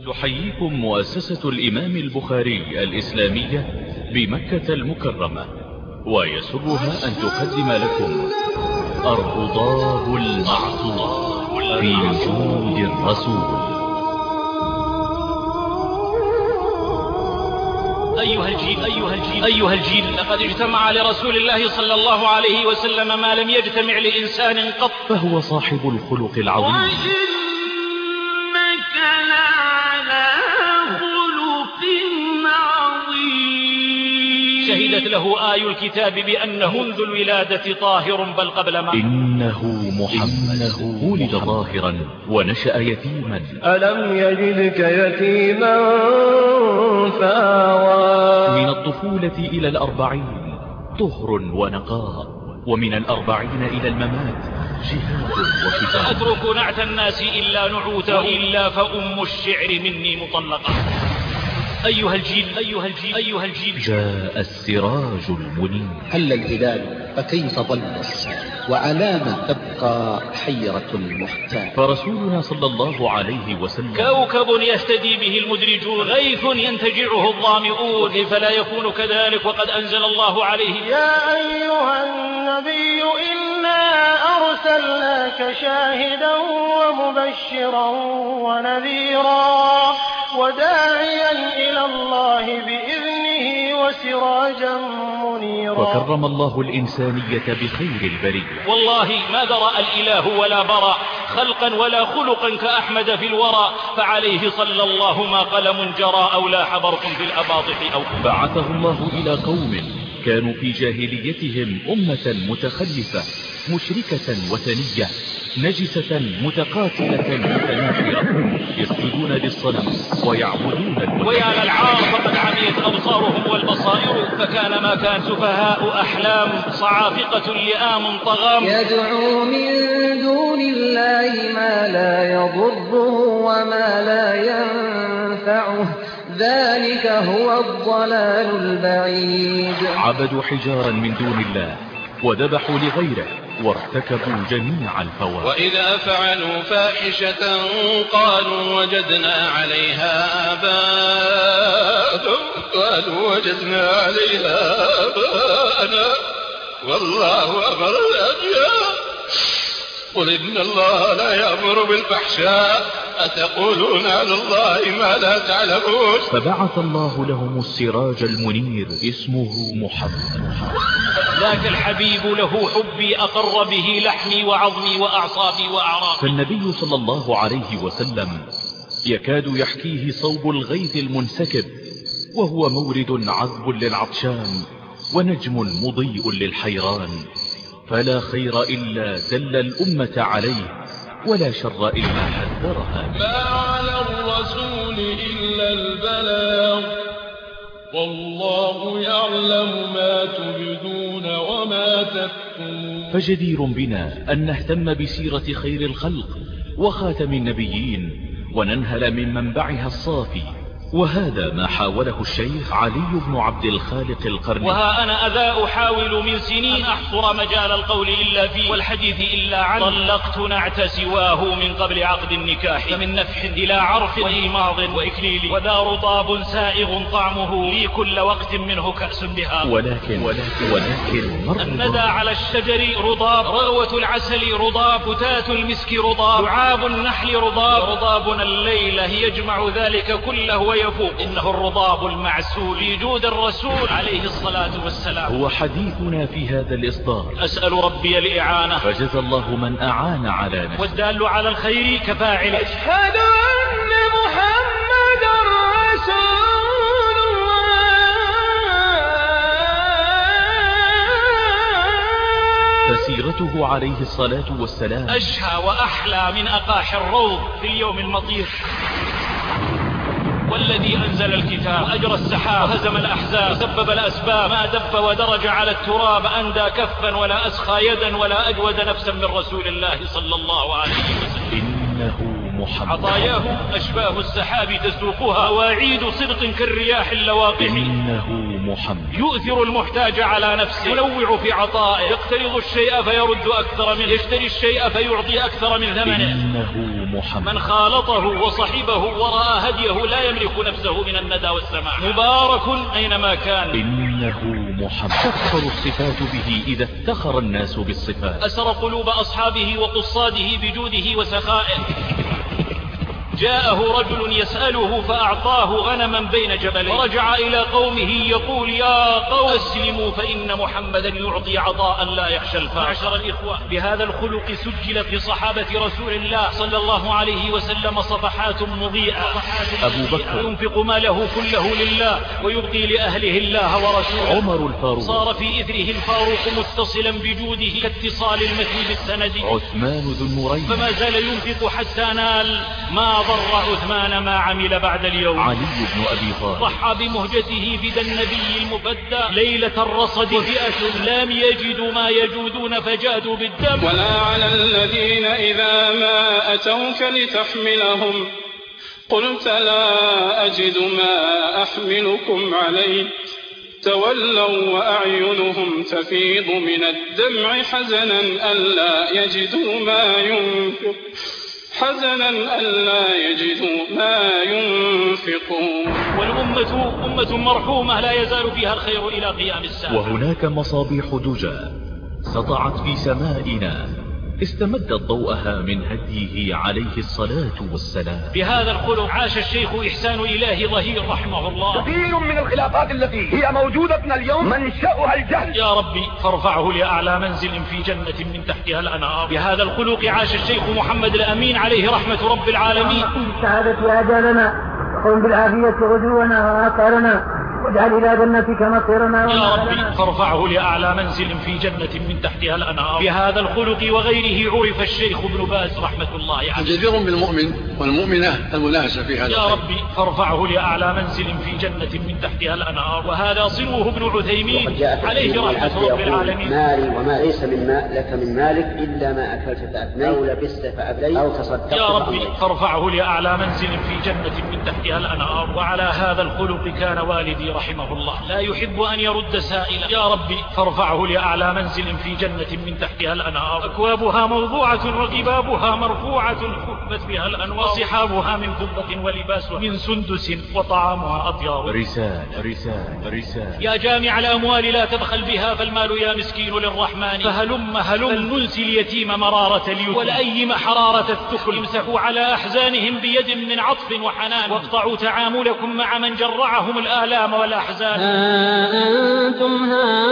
تحييكم مؤسسة الإمام البخاري الإسلامية بمكة المكرمة، ويسرها أن تقدم لكم الرضاب المعصوم في جود الرسول. أيها الجيل لقد اجتمع لرسول الله صلى الله عليه وسلم ما لم يجتمع لإنسان قط، فهو صاحب الخلق العظيم، شهدت له آي الكتاب بأنه منذ الولادة طاهر بل قبل ما إنه محمد ولد طاهرا ونشأ يتيما. ألم يجدك يتيما فآوى. من الطفولة إلى الأربعين طهر ونقاء، ومن الأربعين إلى الممات جهاد وكتاب. أترك نعت الناس إلا نعوته إلا فأم الشعر مني مطلقة. أيها الجيل جاء السراج المنير. هل الهلال فكيف ظلت وعلامة تبقى حيرة المحتاج. فرسولنا صلى الله عليه وسلم كوكب يهتدي به المدرجون، غيث ينتجعه الظامئون، كيف لا يكون كذلك وقد أنزل الله عليه: يا أيها النبي إنا أرسلناك شاهدا ومبشرا ونذيرا وداعيا إلى الله بإذنه وسراجا منيرا. وكرم الله الإنسانية بخير البرية. والله ما ذرأ الإله ولا برأ خلقا ولا خلقا كأحمد في الورى، فعليه صلى الله ما قلم جرى أو لاح برق في الأباطح أو بعثه الله إلى قوم كانوا في جاهليتهم أمة متخلفة مشركة وثنية نجسة متقاتلة متنافرة، يسجدون للصنم ويعبدون الوثن. ويا للعار فقد عميت أبصارهم والبصائر، فكان ما كان سفهاء أحلام صعافقة لئام طغام. يدعو من دون الله ما لا يضره وما لا ينفعه، ذلك هو الضلال البعيد. عبدوا حجارا من دون الله وذبحوا لغيره وارتكبوا جميع الفواحش. وإذا فعلوا فاحشة قالوا وجدنا عليها آباءنا والله أمرنا بها. قل إن الله لا يأمر بالفحشاء أتقولون على الله ما لا تعلمون. فبعث الله لهم السراج المنير اسمه محمد. ذاك الحبيب له حبي أقر به لحمي وعظمي وأعصابي وأعراقي. فالنبي صلى الله عليه وسلم يكاد يحكيه صوب الغيث المنسكب، وهو مورد عذب للعطشان ونجم مضيء للحيران، فلا خير إلا دل الأمة عليه ولا شر إلا حذرها. ما على الرسول إلا البلاغ والله يعلم ما تبدون وما تكتمون. فجدير بنا أن نهتم بسيرة خير الخلق وخاتم النبيين وننهل من منبعها الصافي، وهذا ما حاوله الشيخ علي بن عبد الخالق القرني. وها أنا أذا أحاول من سنين أحصر مجال القول إلا فيه والحديث إلا عنه. طلقت نعت سواه من قبل عقد النكاح، فمن نفح إلى عرف وإيماض وإكليل، وذا رطاب سائغ طعمه لي كل وقت منه كأس بها. ولكن الندى على الشجر رضاب، رغوة العسل رضاب، فتات المسك رضاب، لعاب النحل رضاب، رضابنا الليلة يجمع ذلك كله يفوق. إنه الرضاب المعسول في جود الرسول عليه الصلاة والسلام. هو حديثنا في هذا الإصدار. أسأل ربي الإعانة، فجزى الله من أعان على نفسه، والدال على الخير كفاعل. أشهد أن محمد رسول الله. فسيرته عليه الصلاة والسلام أشهى وأحلى من أقاح الروض في اليوم المطير. والذي أنزل الكتاب وأجرى السحاب وهزم الأحزاب وسبب الأسباب، ما دب ودرج على التراب أندى كفا ولا أسخى يدا ولا أجود نفسا من رسول الله صلى الله عليه وسلم. إنه محمد. عطاياه أشباه السحاب تسوقها، مواعيد صدق كالرياح اللواقح. إنه محمد. يؤثر المحتاج على نفسه، ينوع في عطائه، يقترض الشيء فيرد أكثر منه، يشتري الشيء فيعطي أكثر من ثمنه. إنه محمد. من خالطه وصحبه ورأى هديه لا يملك نفسه من الندى والسماع. مبارك أينما كان. إنه محمد. تفخر الصفات به إذا افتخر الناس بالصفات. أسر قلوب أصحابه وقصاده بجوده وسخائه. جاءه رجل يسأله فأعطاه غنما بين جبلين، ورجع إلى قومه يقول يا قوم أسلموا فإن محمدا يعطي عطاء لا يخشى الفاقة. معشر الإخوة، بهذا الخلق سجل في صحابة رسول الله صلى الله عليه وسلم صفحات مضيئة. أبو بكر ينفق ماله كله لله ويبقي لأهله الله ورسوله. عمر الفاروق صار في إثره الفاروق متصلا بجوده كاتصال المتن بالسند. عثمان ذو النورين فما زال ينفق حتى نال ما ضر عثمان ما عمل بعد اليوم. علي بن أبي طالب ضحى بمهجته فدى النبي المفدى ليلة الرصد، وفئة لم يجدوا ما يجودون فجادوا بالدم. ولا على الذين إذا ما أتوك لتحملهم قلت لا أجد ما أحملكم عليه تولوا وأعينهم تفيض من الدمع حزنا ألا يجدوا ما ينفقون. والأمة أمة مرحومة لا يزال فيها الخير إلى قيام الساعة. وهناك مصابيح دجى سطعت في سمائنا استمدت ضوءها من هديه عليه الصلاة والسلام. بهذا الخلق عاش الشيخ إحسان إلهي ظهير رحمه الله. كثير من الخلافات التي هي موجودة اليوم منشأها الجهل. يا ربي فارفعه لأعلى منزل في جنة من تحتها الأنهار. بهذا الخلق عاش الشيخ محمد الأمين عليه رحمة رب العالمين. سعادة آجالنا وقم بالعافية غدونا وآثارنا واجعل إلى جنتك مصيرنا. يا ربي فارفعه لأعلى منزل في جنة من تحتها الأنهار. بهذا الخلق وغيره عرف الشيخ ابن باز رحمة الله عليه. جدير بالمؤمن والمؤمنة المناسب في هذا. يا ربي فارفعه لأعلى منزل في جنة من تحتها الأنهار. وهذا صنوه ابن عثيمين عليه رحمة رب العالمين. مالي وما ليس لك من مالك إلا ما أكلت فأفنيت أو لبست فأبليت أو تصدقت. يا ربي فارفعه لأعلى منزل في جنة من تحتها الأنهار. وعلى هذا الخلق كان والدي رحمه الله لا يحب أن يرد سائلا. يا ربي فارفعه لأعلى منزل في جنة من تحتها الأنهار. أكوابها موضوعة رقبابها مرفوعة خفت بها الأنوار. صحابها من فضة ولباسها من سندس وطعامها أطيار. رسالة يا جامع الأموال لا تبخل بها فالمال يا مسكين للرحمن. فهلم فلننسي اليتيم مرارة اليتم ولأيم حرارة الثكل. امسحوا على أحزانهم بيد من عطف وحنان واقطعوا تعاملكم مع من جرعهم الآلام والأحزان. أنتم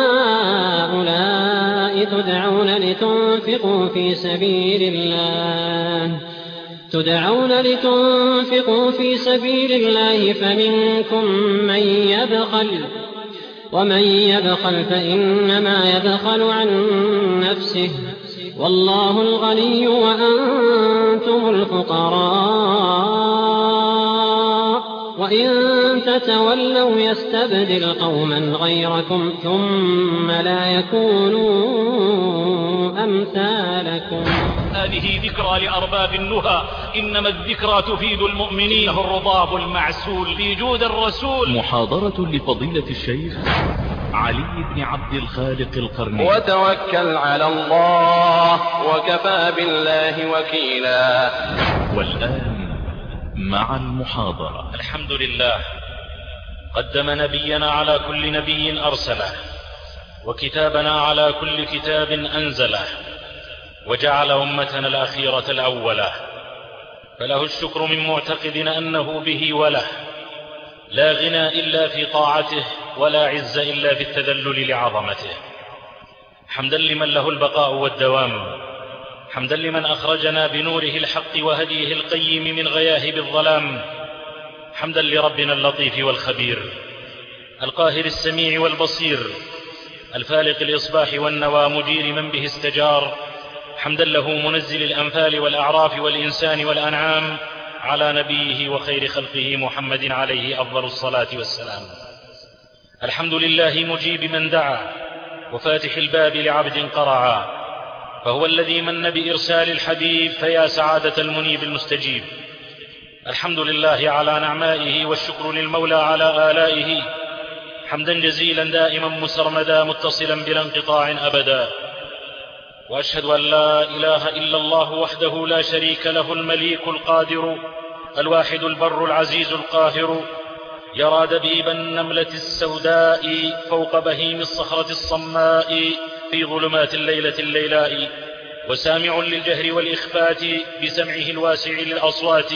هؤلاء تدعون لتنفقوا في سبيل الله فمنكم من يبخل ومن يبخل فإنما يبخل عن نفسه والله الغني وأنتم الفقراء وإن تتولوا يستبدل قوما غيركم ثم لا يكونوا أمثالكم. هذه ذكرى لأرباب النهى، إنما الذكرى تفيد المؤمنين. له الرضاب المعسول في جود الرسول. محاضرة لفضيلة الشيخ علي بن عبد الخالق القرني. وتوكل على الله وكفى بالله وكيلا. والآن مع المحاضرة. الحمد لله قدم نبينا على كل نبي أرسله وكتابنا على كل كتاب أنزله وجعل أمتنا الأخيرة الأولى، فله الشكر من معتقد أنه به وله، لا غنى إلا في طاعته ولا عز إلا في التذلل لعظمته. حمدا لمن له البقاء والدوام، حمدا لمن أخرجنا بنوره الحق وهديه القيم من غياهب الظلام، حمدا لربنا اللطيف والخبير القاهر السميع والبصير الفالق الإصباح والنوى مجير من به استجار، حمدا له منزل الأنفال والأعراف والإنسان والأنعام على نبيه وخير خلقه محمد عليه أفضل الصلاة والسلام. الحمد لله مجيب من دعا وفاتح الباب لعبد قرعا، فهو الذي من بإرسال الحبيب، فيا سعادة المنيب المستجيب. الحمد لله على نعمائه، والشكر للمولى على آلائه، حمدا جزيلا دائما مسرمدا متصلا بلا انقطاع أبدا. وأشهد أن لا إله إلا الله وحده لا شريك له، المليك القادر الواحد البر العزيز القاهر، يرى دبيب النملة السوداء فوق بهيم الصخرة الصماء في ظلمات الليلة الليلاء، وسامع للجهر والإخفات بسمعه الواسع للأصوات،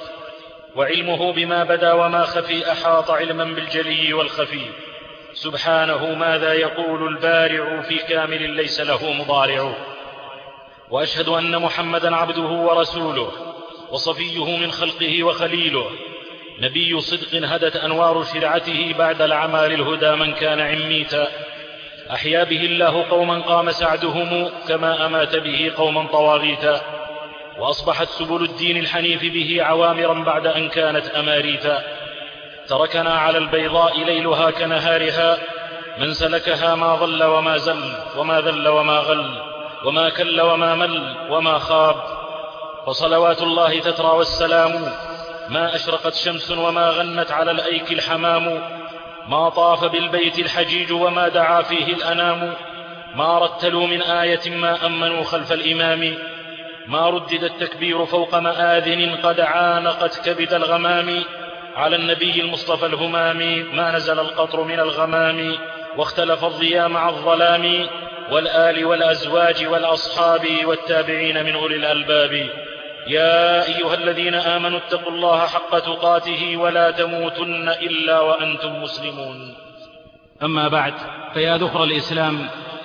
وعلمه بما بدا وما خفي أحاط علما بالجلي والخفي. سبحانه ماذا يقول البارع في كامل ليس له مضارع. وأشهد أن محمدا عبده ورسوله، وصفيه من خلقه وخليله، نبي صدق هدت أنوار شرعته بعد العمى للهدى من كان عميتا. أحيا به الله قوما قام سعدهم، كما أمات به قوما طواغيتا، وأصبحت سبل الدين الحنيف به عوامرا بعد أن كانت أماريتا. تركنا على البيضاء ليلها كنهارها، من سلكها ما ضل وما زل، وما ذل وما غل، وما كل وما مل وما خاب. فصلوات الله تترى والسلام، ما أشرقت شمس وما غنت على الأيك الحمام، ما طاف بالبيت الحجيج وما دعا فيه الأنام، ما رتلوا من آية ما أمنوا خلف الإمام، ما ردد التكبير فوق مآذن قد عانقت كبد الغمام. على النبي المصطفى الهمام ما نزل القطر من الغمام، واختلف الضياء مع الظلام، والآل والأزواج والأصحاب والتابعين من أولي الألباب. يا أيها الذين آمنوا اتقوا الله حق تقاته ولا تموتن إلا وأنتم مسلمون. أما بعد، فيا ذخر الإسلام،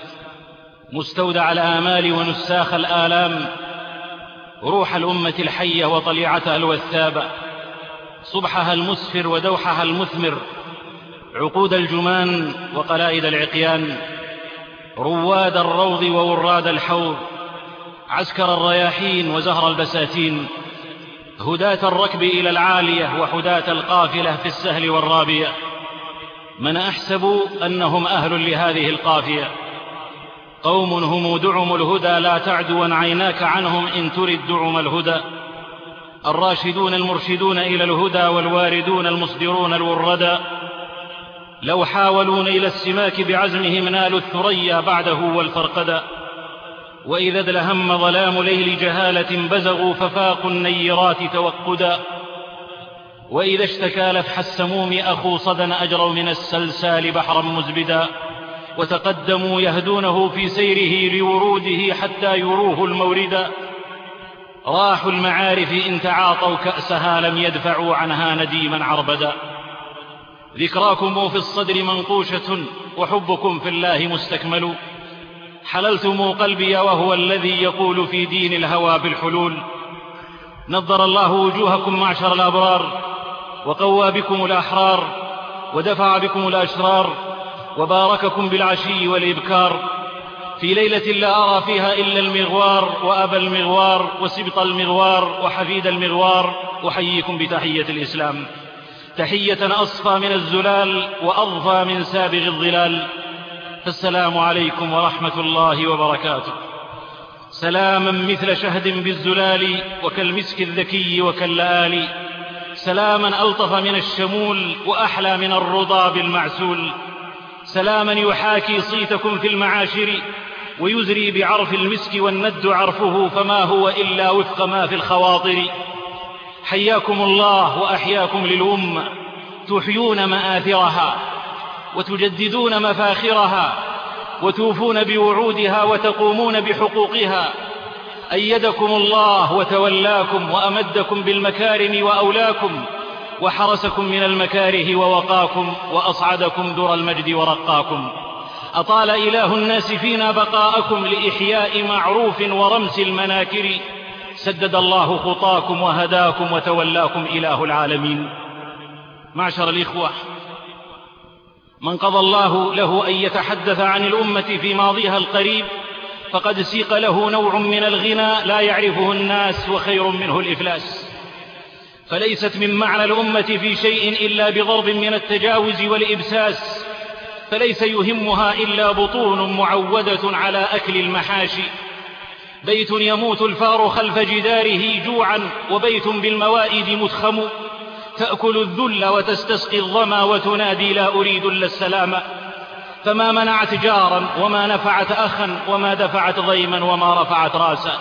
مستودع الآمال ونساخ الآلام، روح الأمة الحية وطليعتها الوثابة، صبحها المسفر ودوحها المثمر، عقود الجمان وقلائد العقيان، رواد الروض ووراد الحوض، عسكر الرياحين وزهر البساتين، هداة الركب إلى العالية وحداة القافلة في السهل والرابية، من أحسب أنهم أهل لهذه القافية، قوم هم دعم الهدى لا تعدوا عيناك عنهم إن ترد دعم الهدى، الراشدون المرشدون إلى الهدى والواردون المصدرون الوردا، لو حاولوا نيل السماك بعزمهم نالوا الثريا بعده والفرقدا، وإذا ادلهم ظلام ليل جهالة بزغوا ففاقوا النيرات توقدا، وإذا اشتكى لفح السموم أخو صدى أجروا من السلسال بحرا مزبدا، وتقدموا يهدونه في سيره لوروده حتى يروه الموردا، راحوا المعارف إن تعاطوا كأسها لم يدفعوا عنها نديما عربدا، ذكراكم في الصدر منقوشة وحبكم في الله مستكمل، حللتم قلبي وهو الذي يقول في دين الهوى بالحلول، نضر الله وجوهكم معشر الأبرار، وقوى بكم الأحرار، ودفع بكم الأشرار، وبارككم بالعشي والإبكار، في ليلة لا أرى فيها إلا المغوار وأبا المغوار وسبط المغوار وحفيد المغوار، أحييكم بتحية الإسلام، تحية أصفى من الزلال وأضفى من سابغ الظلال، فالسلام عليكم ورحمة الله وبركاته. سلاما مثل شهد بالزلال وكالمسك الذكي وكاللآل، سلاما ألطف من الشمول وأحلى من الرضا بالمعسول، سلاما يحاكي صيتكم في المعاشر ويزري بعرف المسك والند عرفه فما هو إلا وفق ما في الخواطر. حياكم الله وأحياكم للأمة، تحيون مآثرها وتجددون مفاخرها وتوفون بوعودها وتقومون بحقوقها. أيدكم الله وتولاكم وأمدكم بالمكارم وأولاكم، وحرسكم من المكاره ووقاكم، وأصعدكم در المجد ورقاكم. أطال إله الناس فينا بقاءكم لإحياء معروف ورمس المناكر، سدد الله خطاكم وهداكم وتولاكم إله العالمين. معشر الإخوة، من قضى الله له أن يتحدث عن الأمة في ماضيها القريب فقد سيق له نوع من الغنى لا يعرفه الناس وخير منه الإفلاس، فليست من معنى الأمة في شيء إلا بضرب من التجاوز والإبساس، فليس يهمها إلا بطون معودة على أكل المحاشي، بيت يموت الفار خلف جداره جوعا، وبيت بالموائد متخم، تأكل الذل وتستسقي الظما وتنادي لا أريد إلا السلام. فما منعت جارا وما نفعت أخا وما دفعت ضيما وما رفعت راسا.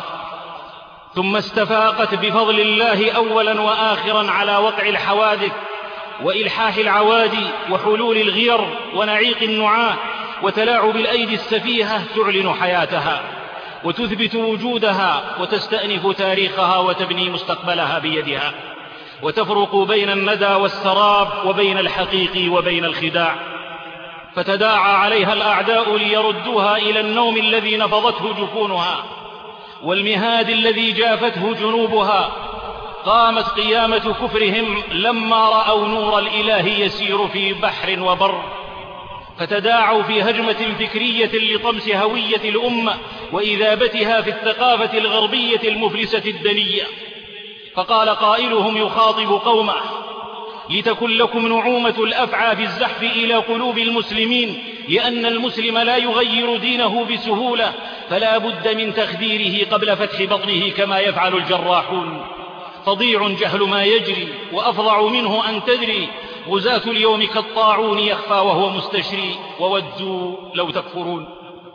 ثم استفاقت بفضل الله أولا وآخرا على وقع الحوادث وإلحاح العوادي وحلول الغير ونعيق النعاة وتلاعب الأيدي السفيهة تعلن حياتها وتثبت وجودها وتستأنف تاريخها وتبني مستقبلها بيدها، وتفرق بين الندى والسراب وبين الحقيق وبين الخداع. فتداعى عليها الأعداء ليردوها إلى النوم الذي نفضته جفونها والمهاد الذي جافته جنوبها. قامت قيامة كفرهم لما رأوا نور الإله يسير في بحر وبر، فتداعوا في هجمة فكرية لطمس هوية الأمة وإذابتها في الثقافة الغربية المفلسة الدنية. فقال قائلهم يخاطب قومه: لتكن لكم نعومة الأفعى في الزحف إلى قلوب المسلمين، لأن المسلم لا يغير دينه بسهولة، فلا بد من تخديره قبل فتح بطنه كما يفعل الجراحون. فضيع جهل ما يجري، وأفظع منه أن تدري غزاة اليوم كالطاعون يخفى وهو مستشري، وودوا لو تكفرون.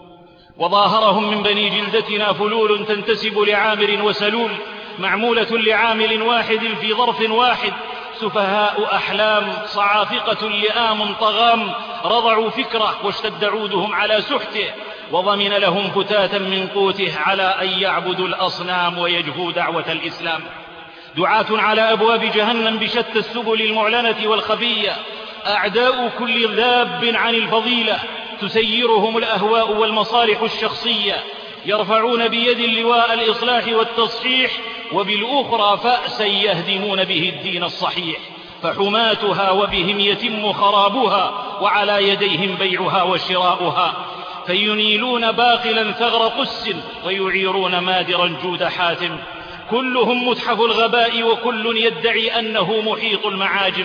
وظاهرهم من بني جلدتنا فلول تنتسب لعامر وسلول، معمولة لعامل واحد في ظرف واحد، سفهاء أحلام صعافقة لئام طغام، رضعوا فكره واشتد عودهم على سحته، وضمن لهم فتاة من قوته على أن يعبدوا الأصنام ويجهوا دعوة الإسلام. دعاة على أبواب جهنم بشتى السبل المعلنة والخفية، أعداء كل ذاب عن الفضيلة، تسيرهم الأهواء والمصالح الشخصية، يرفعون بيد اللواء الإصلاح والتصحيح، وبالأخرى فأسا يهدمون به الدين الصحيح. فحماتها وبهم يتم خرابها، وعلى يديهم بيعها وشراؤها، فينيلون باقلا ثغر قس ويعيرون مادرا جود حاتم. كلهم متحف الغباء وكل يدعي أنه محيط المعاجم.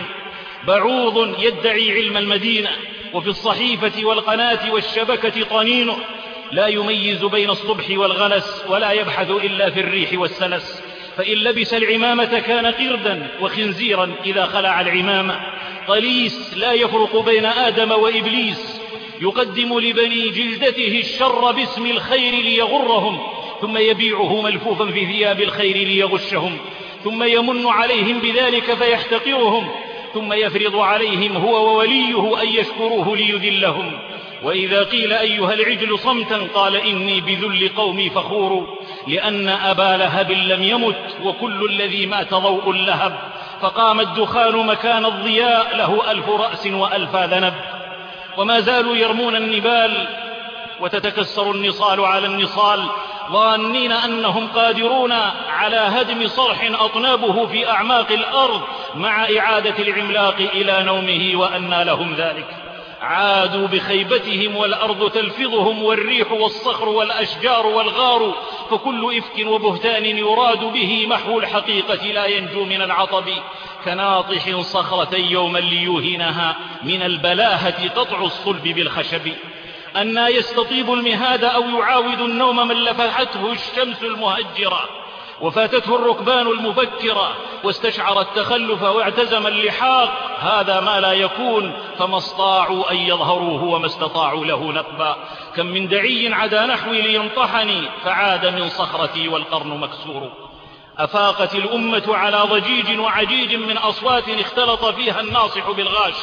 بعوض يدعي علم المدينة، وفي الصحيفة والقناة والشبكة طنينه، لا يميز بين الصبح والغلس، ولا يبحث إلا في الريح والسلس. فإن لبس العمامة كان قردا، وخنزيرا إذا خلع العمامة. قليس لا يفرق بين آدم وإبليس، يقدم لبني جلدته الشر باسم الخير ليغرهم، ثم يبيعه ملفوفا في ثياب الخير ليغشهم، ثم يمن عليهم بذلك فيحتقرهم، ثم يفرض عليهم هو ووليه أن يشكروه ليذلهم. وإذا قيل أيها العجل صمتا قال إني بذل قومي فخور، لأن أبا لهب لم يمت وكل الذي مات ضوء اللهب. فقام الدخان مكان الضياء له 1000 رأس و1000 ذنب. وما زالوا يرمون النبال وتتكسر النصال على النصال، ظانين أنهم قادرون على هدم صرح أطنابه في أعماق الأرض مع إعادة العملاق إلى نومه، وأنى لهم ذلك. عادوا بخيبتهم والأرض تلفظهم، والريح والصخر والأشجار والغار، فكل إفك وبهتان يراد به محو الحقيقة لا ينجو من العطب. كناطح صخرة يوما ليوهنها، من البلاهة قطع الصلب بالخشب. أنى يستطيب المهاد أو يعاود النوم من لفحته الشمس المهجرة، وفاتته الركبان المفكرة، واستشعر التخلف واعتزم اللحاق. هذا ما لا يكون، فما استطاعوا أن يظهروه وما استطاعوا له نقبا. كم من دعي عدا نحوي لينطحني، فعاد من صخرتي والقرن مكسور. أفاقت الأمة على ضجيج وعجيج من أصوات اختلط فيها الناصح بالغاش،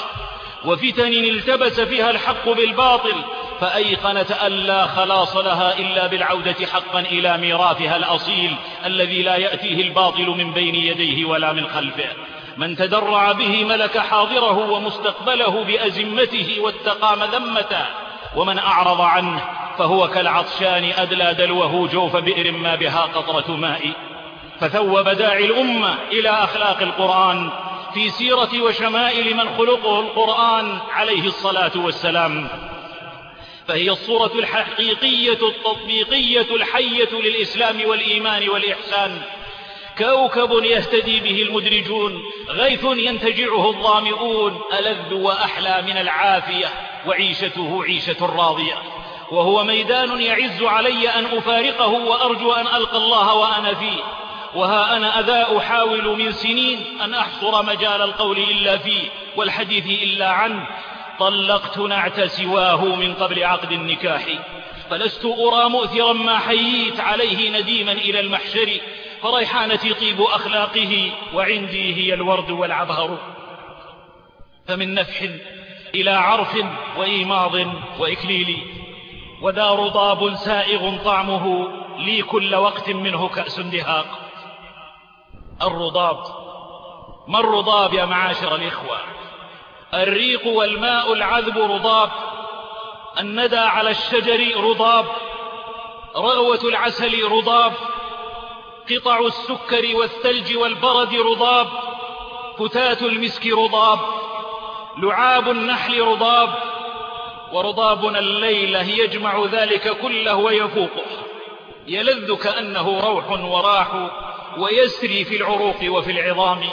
وفتن التبس فيها الحق بالباطل، فأيقنت أن لا خلاص لها إلا بالعودة حقا إلى ميراثها الأصيل الذي لا يأتيه الباطل من بين يديه ولا من خلفه. من تدرع به ملك حاضره ومستقبله بأزمته واتقى مذمته، ومن أعرض عنه فهو كالعطشان أدلى دلوه جوف بئر ما بها قطرة ماء. فثوب داعي الأمة إلى أخلاق القرآن في سيرة وشمائل من خلقه القرآن عليه الصلاة والسلام. فهي الصورة الحقيقية التطبيقية الحية للإسلام والإيمان والإحسان. كوكب يهتدي به المدرجون، غيث ينتجعه الظامئون، ألذ وأحلى من العافية، وعيشته عيشة راضية. وهو ميدان يعز علي أن أفارقه وأرجو أن ألقى الله وأنا فيه، وها أنا أذا أحاول من سنين أن أحصر مجال القول إلا فيه والحديث إلا عنه. طلقت نعت سواه من قبل عقد النكاح، فلست أرى مؤثرا ما حييت عليه نديما إلى المحشر، فريحانتي طيب أخلاقه وعندي هي الورد والعبهر. فمن نفح إلى عرف وإيماض وإكليل، وذا رضاب سائغ طعمه لي كل وقت منه كأس دهاق. الرضاب، ما الرضاب يا معاشر الإخوة؟ الريق والماء العذب رضاب، الندى على الشجر رضاب، رغوة العسل رضاب، قطع السكر والثلج والبرد رضاب، فتات المسك رضاب، لعاب النحل رضاب، ورضابنا الليلة يجمع ذلك كله ويفوقه، يلذ كأنه روح وراح ويسري في العروق وفي العظام.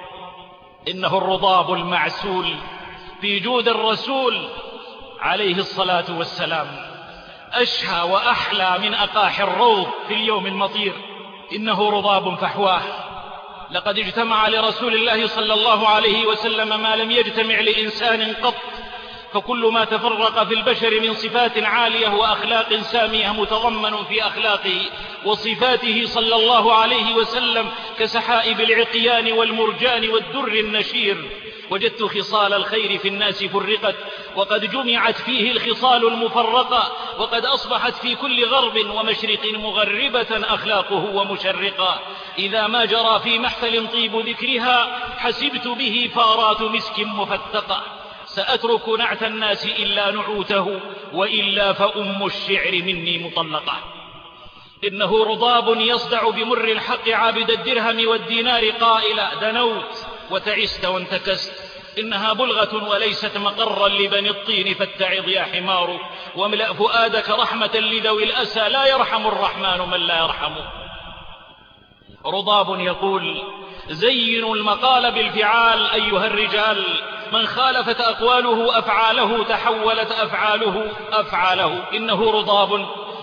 إنه الرضاب المعسول في جود الرسول عليه الصلاة والسلام، أشهى وأحلى من أقاح الروض في اليوم المطير. إنه رضاب فحواه، لقد اجتمع لرسول الله صلى الله عليه وسلم ما لم يجتمع لإنسان قط، فكل ما تفرق في البشر من صفات عالية وأخلاق سامية متضمن في أخلاقه وصفاته صلى الله عليه وسلم كسحائب العقيان والمرجان والدر النشير. وجدت خصال الخير في الناس فرقت، وقد جمعت فيه الخصال المفرقة، وقد أصبحت في كل غرب ومشرق مغربة أخلاقه ومشرقة. إذا ما جرى في محفل طيب ذكرها حسبت به فارات مسك مفتقة. سأترك نعت الناس إلا نعوته، وإلا فأم الشعر مني مطلقة. إنه رضاب يصدع بمر الحق عابد الدرهم والدينار قائلا دنوت وتعست وانتكست. إنها بلغة وليست مقرا لبني الطين، فاتعظ يا حمار، واملأ فؤادك رحمة لذوي الأسى، لا يرحم الرحمن من لا يرحم. رضاب يقول زينوا المقال بالفعال أيها الرجال، من خالفت أقواله أفعاله تحولت أفعاله أفعاله. إنه رضاب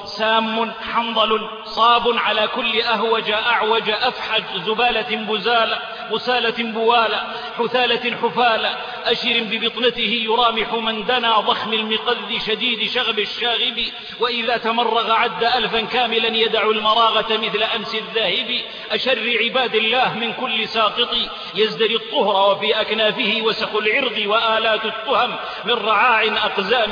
سام حنظل صاب على كل أهوج أعوج أفحج زبالة بزالة مسالة بوالة حثالة حفالة أشر ببطنته يرامح من دنا ضخم المقذ شديد شغب الشاغب. وإذا تمرغ عد ألفا كاملا يدع المراغة مثل أمس الذاهب. أشر عباد الله من كل ساقط يزدري الطهر وفي أكنافه وسخ العرض وآلات التهم من رعاع أقزام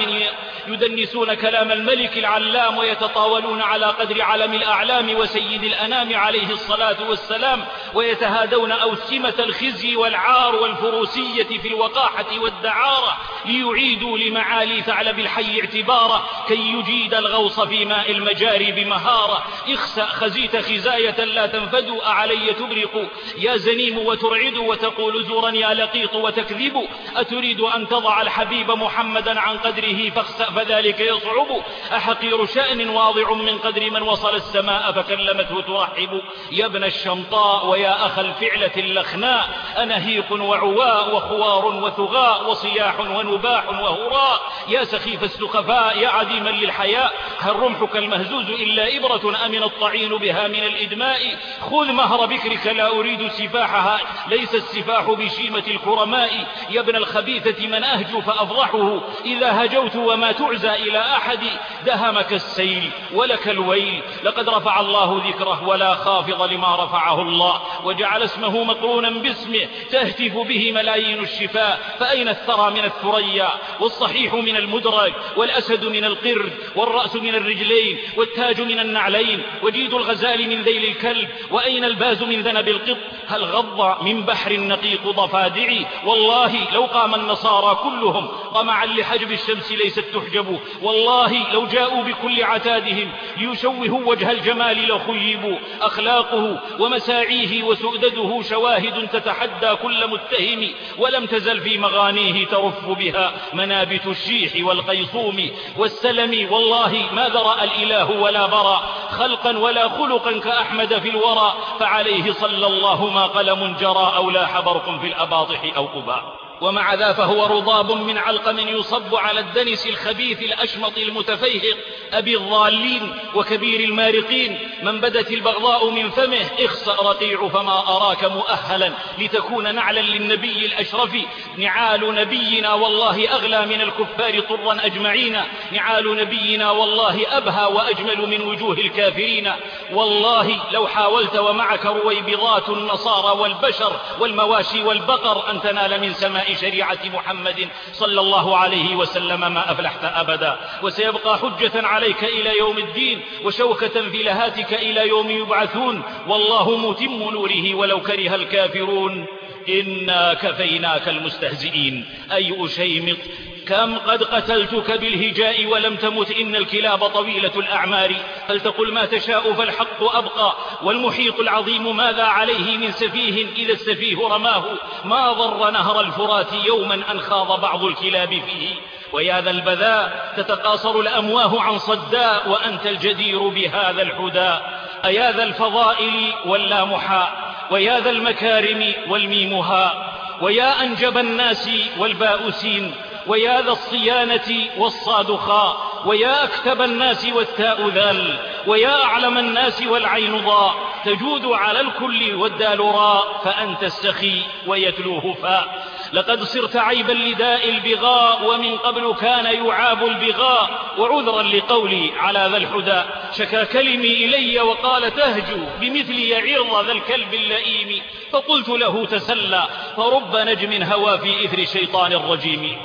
يدنسون كلام الملك العلام ويتطاولون على قدر علم الأعلام وسيد الأنام عليه الصلاة والسلام ويتهادون أوسمة الخزي والعار والفروسية في الوقاحة والدعارة ليعيدوا لمعالي ثعلب الحي اعتبارا كي يجيد الغوص في ماء المجاري بمهارة. اخسأ خزيت خزاية لا تنفد أعلي تبرق يا زنيم وترعد وتقول زورا يا لقيط وتكذب. أتريد أن تضع الحبيب محمدا عن قدره فاخسأ فذلك يصعب. أحقير شأن واضع من قدر من وصل السماء فكلمته ترحب. يا ابن الشمطاء ويا أخ الفعلة اللخناء أنهيق وعواء وخوار وثغاء وصياح ونباح وهراء. يا سخيف السخفاء يا عديما للحياء هل رمحك المهزوز إلا إبرة أمن الطعين بها من الإدماء. خذ مهر بكرك لا أريد سفاحها ليس السفاح بشيمة الكرماء. يا ابن الخبيثة من أهجو فأفضحه إذا هجوت وما تعزى إلى أحد. دهمك السيل ولك الويل لقد رفع الله ذكره ولا خافض لما رفعه الله وجعل اسمه مقرونا باسمه تهتف به ملايين الشفاء. فأين الثرى من الثريا والصحيح من المدرج والأسد من القرد والرأس من الرجلين والتاج من النعلين وجيد الغزال من ذيل الكلب. وأين الباز من ذنب القط هل غض من بحر النقيق ضفادعي. والله لو قام النصارى كلهم طمعا لحجب الشمس ليست تحجب. والله لو جاءوا بكل عتادهم ليشوهوا وجه الجمال لخيبوا. أخلاقه ومساعيه وسؤدده شواهد تتحدى كل متهم ولم تزل في مغانيه ترف بها منابت الشيح والقيصوم والسلم. والله ما ذرأ الإله ولا برى خلقا ولا خلقا كأحمد في الورى. فعليه صلى الله ما قلم جرى أو لاح برق في الأباطح أو قبا. ومع ذا فهو رضاب من علقم يصب على الدنس الخبيث الأشمط المتفيهق أبي الضالين وكبير المارقين من بدت البغضاء من فمه اخسأ رقيع فما أراك مؤهلا لتكون نعلا للنبي الأشرف. نعال نبينا والله أغلى من الكفار طرا أجمعين، نعال نبينا والله أبهى وأجمل من وجوه الكافرين. والله لو حاولت ومعك رويبضات النصارى والبشر والمواشي والبقر أن تنال من سماء شريعة محمد صلى الله عليه وسلم ما أفلحت أبدا، وسيبقى حجة عليك إلى يوم الدين وشوكة في لهاتك إلى يوم يبعثون، والله متم نوره ولو كره الكافرون. إنا كفيناك المستهزئين. أي أشيمط كم قد قتلتك بالهجاء ولم تمت، إن الكلاب طويلة الأعمار. فلتقل ما تشاء فالحق أبقى، والمحيط العظيم ماذا عليه من سفيه إذا السفيه رماه. ما ضر نهر الفرات يوما أن خاض بعض الكلاب فيه. ويا ذا البذاء تتقاصر الأمواه عن صداء، وأنت الجدير بهذا الحداء. أيا ذا الفضائل واللامحاء، ويا ذا المكارم والميمها، ويا أنجب الناس والباء سين، ويا ذا الصيانة والصاد خاء، ويا أكتب الناس والتاء ذال، ويا أعلم الناس والعين ضاء. تجود على الكل والدال راء، فأنت السخي ويتلوه فاء. لقد صرت عيبا لداء البغاء، ومن قبل كان يعاب البغاء. وعذرا لقولي على ذا الحداء، شكا كلمي إلي وقال تهجو بمثلي عرض ذا الكلب اللئيم. فقلت له تسلى، فرب نجم هوى في إثر شيطان الرجيم.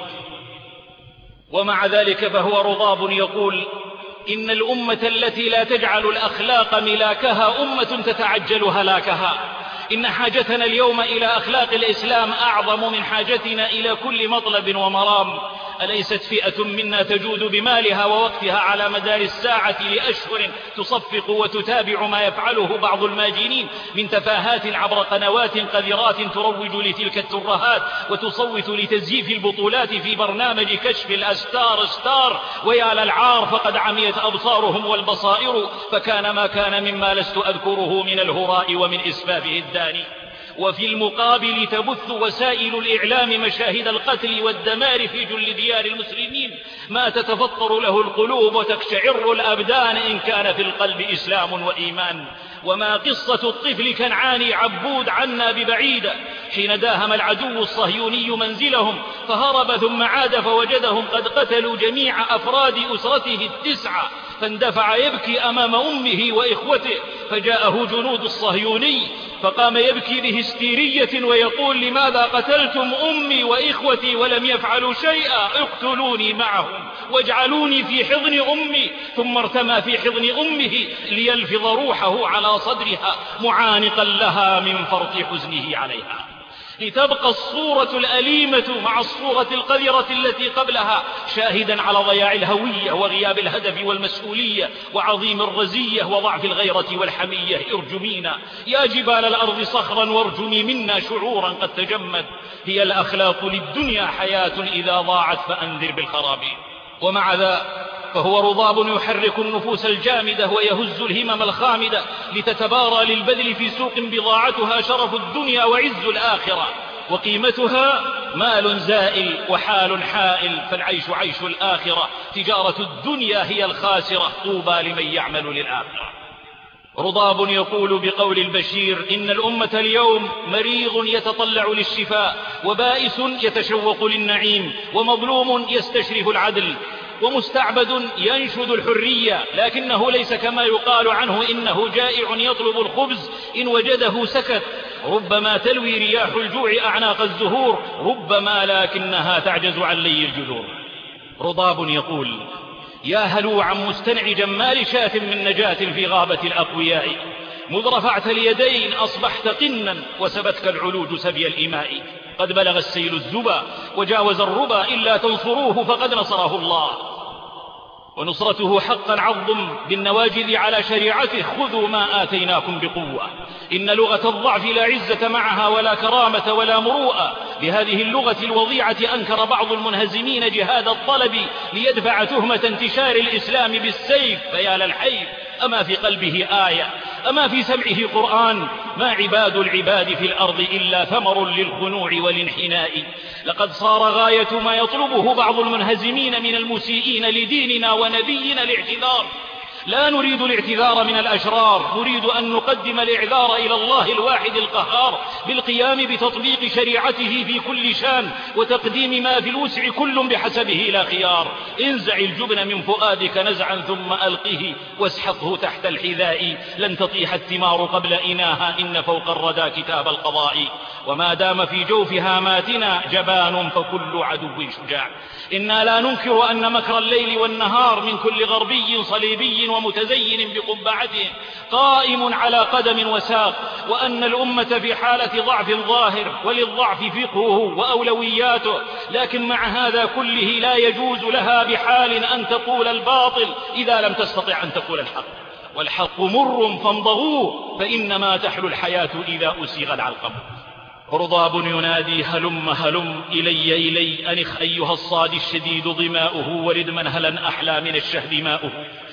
ومع ذلك فهو رضاب يقول: إن الأمة التي لا تجعل الأخلاق ملاكها أمة تتعجل هلاكها. إن حاجتنا اليوم إلى أخلاق الإسلام أعظم من حاجتنا إلى كل مطلب ومرام. أليست فئة منا تجود بمالها ووقتها على مدار الساعة لأشهر تصفق وتتابع ما يفعله بعض الماجنين من تفاهات عبر قنوات قذرات تروج لتلك الترهات وتصوت لتزييف البطولات في برنامج كشف الأستار ستار. ويا للعار فقد عميت أبصارهم والبصائر، فكان ما كان مما لست أذكره من الهراء ومن إسفافه الداني. وفي المقابل تبث وسائل الإعلام مشاهد القتل والدمار في جل ديار المسلمين، ما تتفطر له القلوب وتقشعر الأبدان إن كان في القلب إسلام وإيمان. وما قصة الطفل كنعان عبود عنا ببعيدة، حين داهم العدو الصهيوني منزلهم فهرب ثم عاد فوجدهم قد قتلوا جميع أفراد أسرته 9، فاندفع يبكي أمام أمه وإخوته، فجاءه جنود الصهيوني فقام يبكي بهستيرية ويقول: لماذا قتلتم أمي وإخوتي ولم يفعلوا شيئا؟ اقتلوني معهم واجعلوني في حضن أمي. ثم ارتمى في حضن أمه ليلفظ روحه على صدرها معانقا لها من فرط حزنه عليها، لتبقى الصورة الأليمة مع الصورة القذرة التي قبلها شاهدا على ضياع الهوية وغياب الهدف والمسؤولية وعظيم الرزية وضعف الغيرة والحمية. ارجمينا يا جبال الأرض صخرا وارجمي منا شعورا قد تجمد. هي الأخلاق للدنيا حياة إذا ضاعت فأنذر بالخراب. ومع ذا فهو رضاب يحرك النفوس الجامدة ويهز الهمم الخامدة لتتبارى للبذل في سوق بضاعتها شرف الدنيا وعز الآخرة، وقيمتها مال زائل وحال حائل، فالعيش عيش الآخرة، تجارة الدنيا هي الخاسرة، طوبى لمن يعمل للآخرة. رضاب يقول بقول البشير: إن الأمة اليوم مريض يتطلع للشفاء، وبائس يتشوق للنعيم، ومظلوم يستشرف العدل، ومستعبد ينشد الحرية، لكنه ليس كما يقال عنه إنه جائع يطلب الخبز إن وجده سكت. ربما تلوي رياح الجوع أعناق الزهور، ربما لكنها تعجز عن لي الجذور. رضاب يقول: يا هلوعا مستنعجا ما لشاة من نجاة في غابة الأقوياء، مذ رفعت اليدين أصبحت قنا وسبتك العلوج سبي الإماء. قد بلغ السيل الزبا وجاوز الربا، إلا تنصروه فقد نصره الله، ونصرته حقا عضم بالنواجذ على شريعته. خذوا ما آتيناكم بقوة. إن لغة الضعف لا عزة معها ولا كرامة ولا مروءة. لهذه اللغة الوضيعة أنكر بعض المنهزمين جهاد الطلب ليدفع تهمة انتشار الإسلام بالسيف. فيا للحيف، أما في قلبه آية أما في سمعه قرآن؟ ما عباد العباد في الأرض إلا ثمر للخنوع والانحناء. لقد صار غاية ما يطلبه بعض المنهزمين من المسيئين لديننا ونبينا الاعتذار. لا نريد الاعتذار من الأشرار، نريد أن نقدم الإعذار إلى الله الواحد القهار بالقيام بتطبيق شريعته في كل شان وتقديم ما في الوسع كل بحسبه لا خيار. انزع الجبن من فؤادك نزعا ثم ألقه واسحقه تحت الحذاء، لن تطيح الثمار قبل إناها إن فوق الردى كتاب القضاء. وما دام في جوف هاماتنا جبان فكل عدو شجاع. إنا لا ننكر أن مكر الليل والنهار من كل غربي صليبي ومتزين بقبعته قائم على قدم وساق، وأن الأمة في حالة ضعف ظاهر وللضعف فقهه وأولوياته، لكن مع هذا كله لا يجوز لها بحال أن تقول الباطل إذا لم تستطع أن تقول الحق. والحق مر فامضغوه فإنما تحلو الحياة إذا أسيغ العلقم. رضاب ينادي هلم هلم إلي إلي أنخ أيها الصاد الشديد ضماؤه ولد منهلا أحلى من الشهد ماؤه.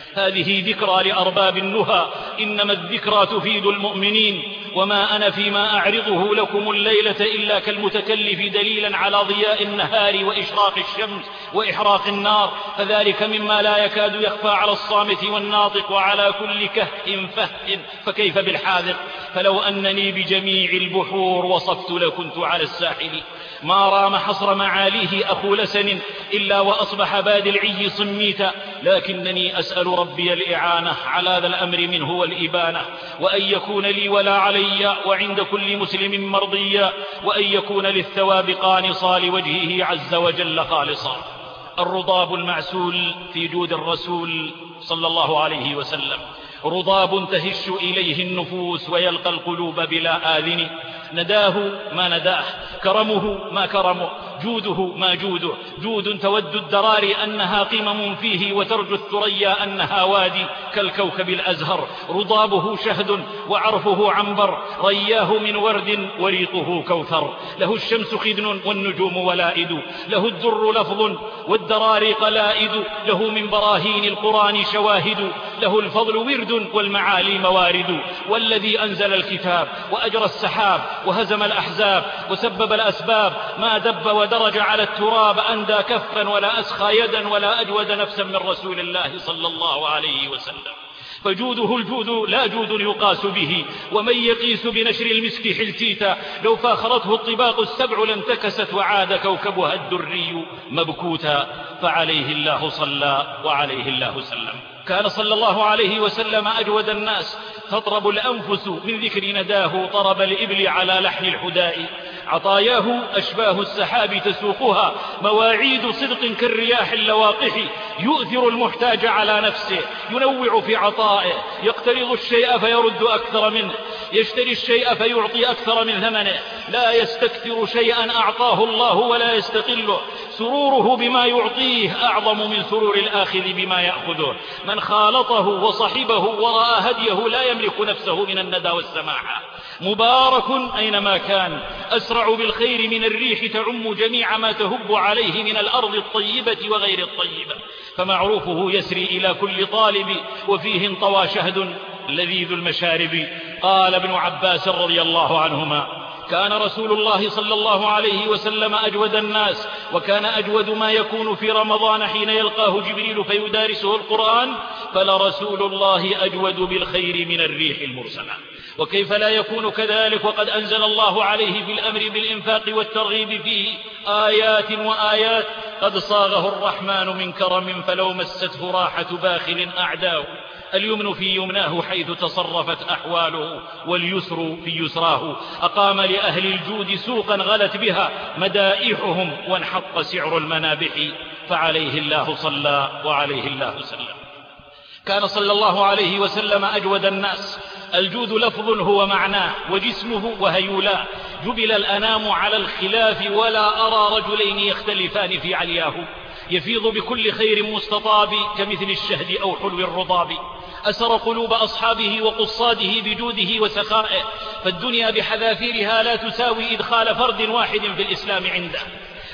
هذه ذكرى لأرباب النهى، إنما الذكرى تفيد المؤمنين. وما أنا فيما أعرضه لكم الليلة إلا كالمتكلف دليلا على ضياء النهار وإشراق الشمس وإحراق النار، فذلك مما لا يكاد يخفى على الصامت والناطق وعلى كل كهء فهء، فكيف بالحاذق؟ فلو أنني بجميع البحور وصفت لكنت على الساحل. ما رام حصر معاليه أخو لسن إلا وأصبح باد العي صميتا، لكنني أسأل ربي الإعانة على ذا الأمر منه والإبانة، وأن يكون لي ولا علي وعند كل مسلم مرضيا، وأن يكون للثواب قانصا لوجهه عز وجل خالصا. الرضاب المعسول في جود الرسول صلى الله عليه وسلم، رضاب تهش إليه النفوس ويلقى القلوب بلا آذن. نداه ما نداه، كرمه ما كرمه، جوده ما جوده. جود تود الدراري أنها قمم فيه وترجو الثريا أنها وادي كالكوكب الأزهر. رضابه شهد وعرفه عنبر، رياه من ورد وريقه كوثر. له الشمس خدن والنجوم ولائد، له الدر لفظ والدراري قلائد، له من براهين القرآن شواهد، له الفضل ورد والمعالي موارد. والذي أنزل الكتاب وأجرى السحاب وهزم الأحزاب وسبب الأسباب، ما دب ودرج على التراب أندى كفا ولا أسخى يدا ولا أجود نفسا من رسول الله صلى الله عليه وسلم. فجوده الجود لا جود يقاس به، ومن يقيس بنشر المسك حلتيتا لو فاخرته الطباق السبع لانتكست وعاد كوكبها الدري مبكوتا. فعليه الله صلى وعليه الله سلم. كان صلى الله عليه وسلم أجود الناس، تطرب الأنفس من ذكر نداه طرب الإبل على لحن الحداء. عطاياه أشباه السحاب تسوقها، مواعيد صدق كالرياح اللواقح. يؤثر المحتاج على نفسه، ينوع في عطائه، يقترض الشيء فيرد أكثر منه، يشتري الشيء فيعطي أكثر من ثمنه. لا يستكثر شيئا أعطاه الله ولا يستقله، سروره بما يعطيه أعظم من سرور الآخذ بما يأخذه. من خالطه وصحبه ورأى هديه لا يملك نفسه من الندى والسماحة. مبارك أينما كان، أسرع بالخير من الريح تعم جميع ما تهب عليه من الأرض الطيبة وغير الطيبة. فمعروفه يسري إلى كل طالب، وفيه انطوى شهد لذيذ المشارب. قال ابن عباس رضي الله عنهما: كان رسول الله صلى الله عليه وسلم أجود الناس، وكان أجود ما يكون في رمضان حين يلقاه جبريل فيدارسه القرآن. فلرسول الله أجود بالخير من الريح المرسلة. وكيف لا يكون كذلك وقد أنزل الله عليه في الأمر بالإنفاق والترغيب فيه آيات وآيات قد صاغه الرحمن من كرم، فلو مسته راحة باخل أعداه. اليمن في يمناه حيث تصرفت أحواله، واليسر في يسراه. أقام لأهل الجود سوقا غلت بها مدائحهم، وانحط سعر المنابح. فعليه الله صلى وعليه الله سلم. كان صلى الله عليه وسلم أجود الناس. الجود لفظ هو معناه وجسمه وهيولاه. جبل الأنام على الخلاف، ولا أرى رجلين يختلفان في علياه. يفيض بكل خير مستطاب كمثل الشهد أو حلو الرضاب. أسر قلوب أصحابه وقصاده بجوده وسخائه، فالدنيا بحذافيرها لا تساوي إدخال فرد واحد في الإسلام عنده.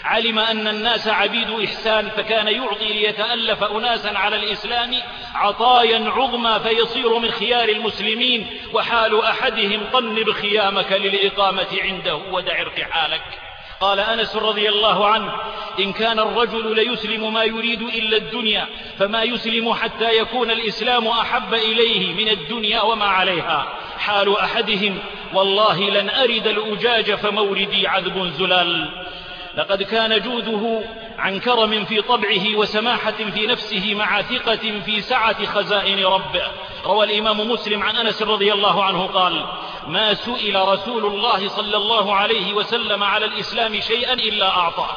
علم أن الناس عبيد إحسان فكان يعطي ليتألف أناسا على الإسلام عطايا عظمى فيصير من خيار المسلمين، وحال أحدهم طنب خيامك للإقامة عنده ودع ارتحالك. قال أنس رضي الله عنه: إن كان الرجل ليسلم ما يريد إلا الدنيا فما يسلم حتى يكون الإسلام أحب إليه من الدنيا وما عليها. حال أحدهم: والله لن أرد الأجاج فموردي عذب زلال. لقد كان جوده عن كرم في طبعه وسماحة في نفسه مع ثقة في سعة خزائن ربه. روى الإمام مسلم عن أنس رضي الله عنه قال: ما سئل رسول الله صلى الله عليه وسلم على الإسلام شيئا إلا أعطاه.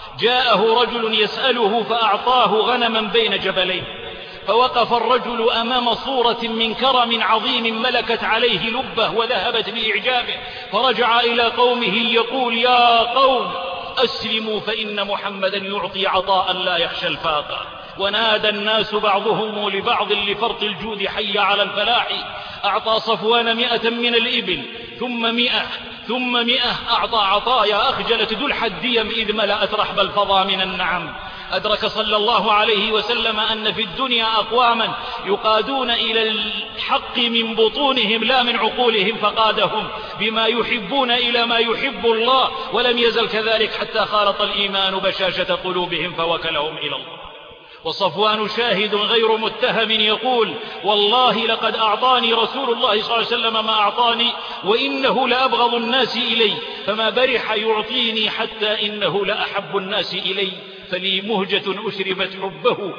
جاءه رجل يسأله فأعطاه غنما بين جبلين، فوقف الرجل أمام صورة من كرم عظيم ملكت عليه لبه وذهبت بإعجابه، فرجع إلى قومه يقول: يا قوم أسلموا فإن محمدا يعطي عطاء لا يخشى الفاقة. ونادى الناس بعضهم لبعض لفرط الجود: حي على الفلاح. أعطى صفوان 100 من الإبل ثم 100 ثم 100، أعطى عطايا أخجلت ذو الديم إذ ملأت رحب الفضا من النعم. أدرك صلى الله عليه وسلم أن في الدنيا أقواما يقادون إلى الحق من بطونهم لا من عقولهم، فقادهم بما يحبون إلى ما يحب الله، ولم يزل كذلك حتى خالط الإيمان بشاشة قلوبهم فوكلهم إلى الله. وصفوان شاهد غير متهم يقول: والله لقد أعطاني رسول الله صلى الله عليه وسلم ما أعطاني وإنه لأبغض الناس إلي، فما برح يعطيني حتى إنه لأحب الناس إلي. فلي مهجة أشربت حبه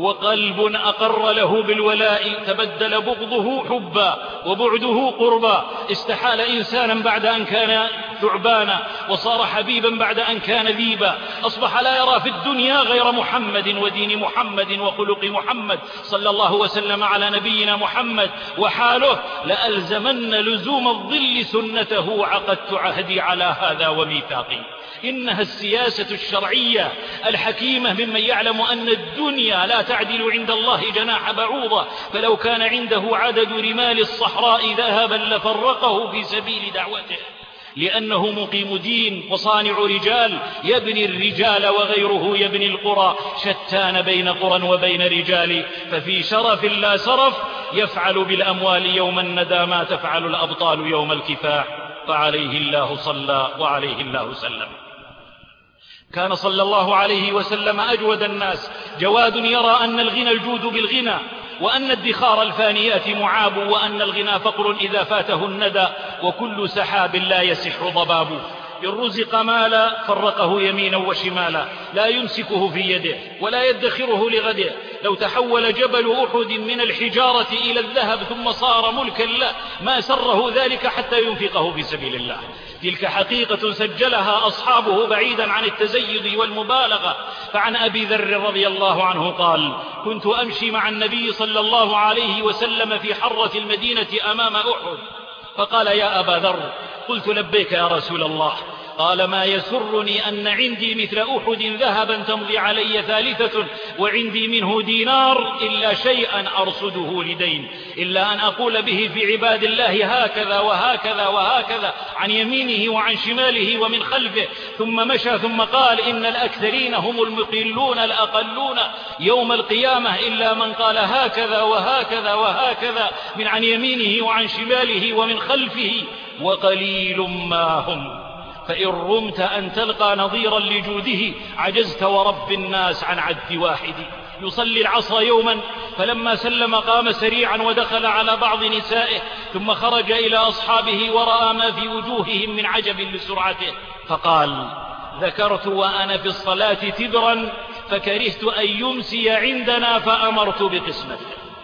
وقلب أقر له بالولاء، تبدل بغضه حبا وبعده قربا. استحال إنسانا بعد أن كان ثعبانا، وصار حبيبا بعد أن كان ذيبا. أصبح لا يرى في الدنيا غير محمد ودين محمد وخلق محمد صلى الله وسلم على نبينا محمد. وحاله: لألزمن لزوم الظل سنته، عقدت عهدي على هذا وميثاقي. إنها السياسة الشرعية الحكيمة ممن يعلم أن الدنيا لا تعدل عند الله جناح بعوضة، فلو كان عنده عدد رمال الصحراء ذهبا لفرقه في سبيل دعوته، لأنه مقيم دين وصانع رجال، يبني الرجال وغيره يبني القرى، شتان بين قرى وبين رجال، ففي شرف لا سرف، يفعل بالأموال يوم الندى ما تفعل الأبطال يوم الكفاح. فعليه الله صلى وعليه الله سلم. كان صلى الله عليه وسلم أجود الناس، جواد يرى أن الغنى الجود بالغنى، وأن الدخار الفانيات معاب، وأن الغنى فقر إذا فاته الندى، وكل سحاب لا يسح ضباب. إن رزق مالا فرقه يمينا وشمالا، لا يمسكه في يده ولا يدخره لغده. لو تحول جبل أحد من الحجارة إلى الذهب ثم صار ملكا له ما سره ذلك حتى ينفقه في سبيل الله. تلك حقيقة سجلها أصحابه بعيدا عن التزيد والمبالغة. فعن أبي ذر رضي الله عنه قال: كنت أمشي مع النبي صلى الله عليه وسلم في حرة المدينة أمام أحد، فقال: يا أبا ذر. قلت: لبيك يا رسول الله. قال: ما يسرني أن عندي مثل أحد ذهبا تمضي علي ثالثة، وعندي منه دينار إلا شيئا أرصده لدين، إلا أن أقول به في عباد الله هكذا وهكذا وهكذا، عن يمينه وعن شماله ومن خلفه. ثم مشى ثم قال: إن الأكثرين هم المقلون الأقلون يوم القيامة، إلا من قال هكذا وهكذا وهكذا من عن يمينه وعن شماله ومن خلفه، وقليل ما هم. فإن رمت أن تلقى نظيرا لجوده عجزت ورب الناس عن عد واحد. يصلي العصر يوما، فلما سلم قام سريعا ودخل على بعض نسائه، ثم خرج إلى أصحابه ورأى ما في وجوههم من عجب لسرعته، فقال: ذكرت وأنا في الصلاة تبرا فكرهت أن يمسي عندنا فأمرت بقسمته.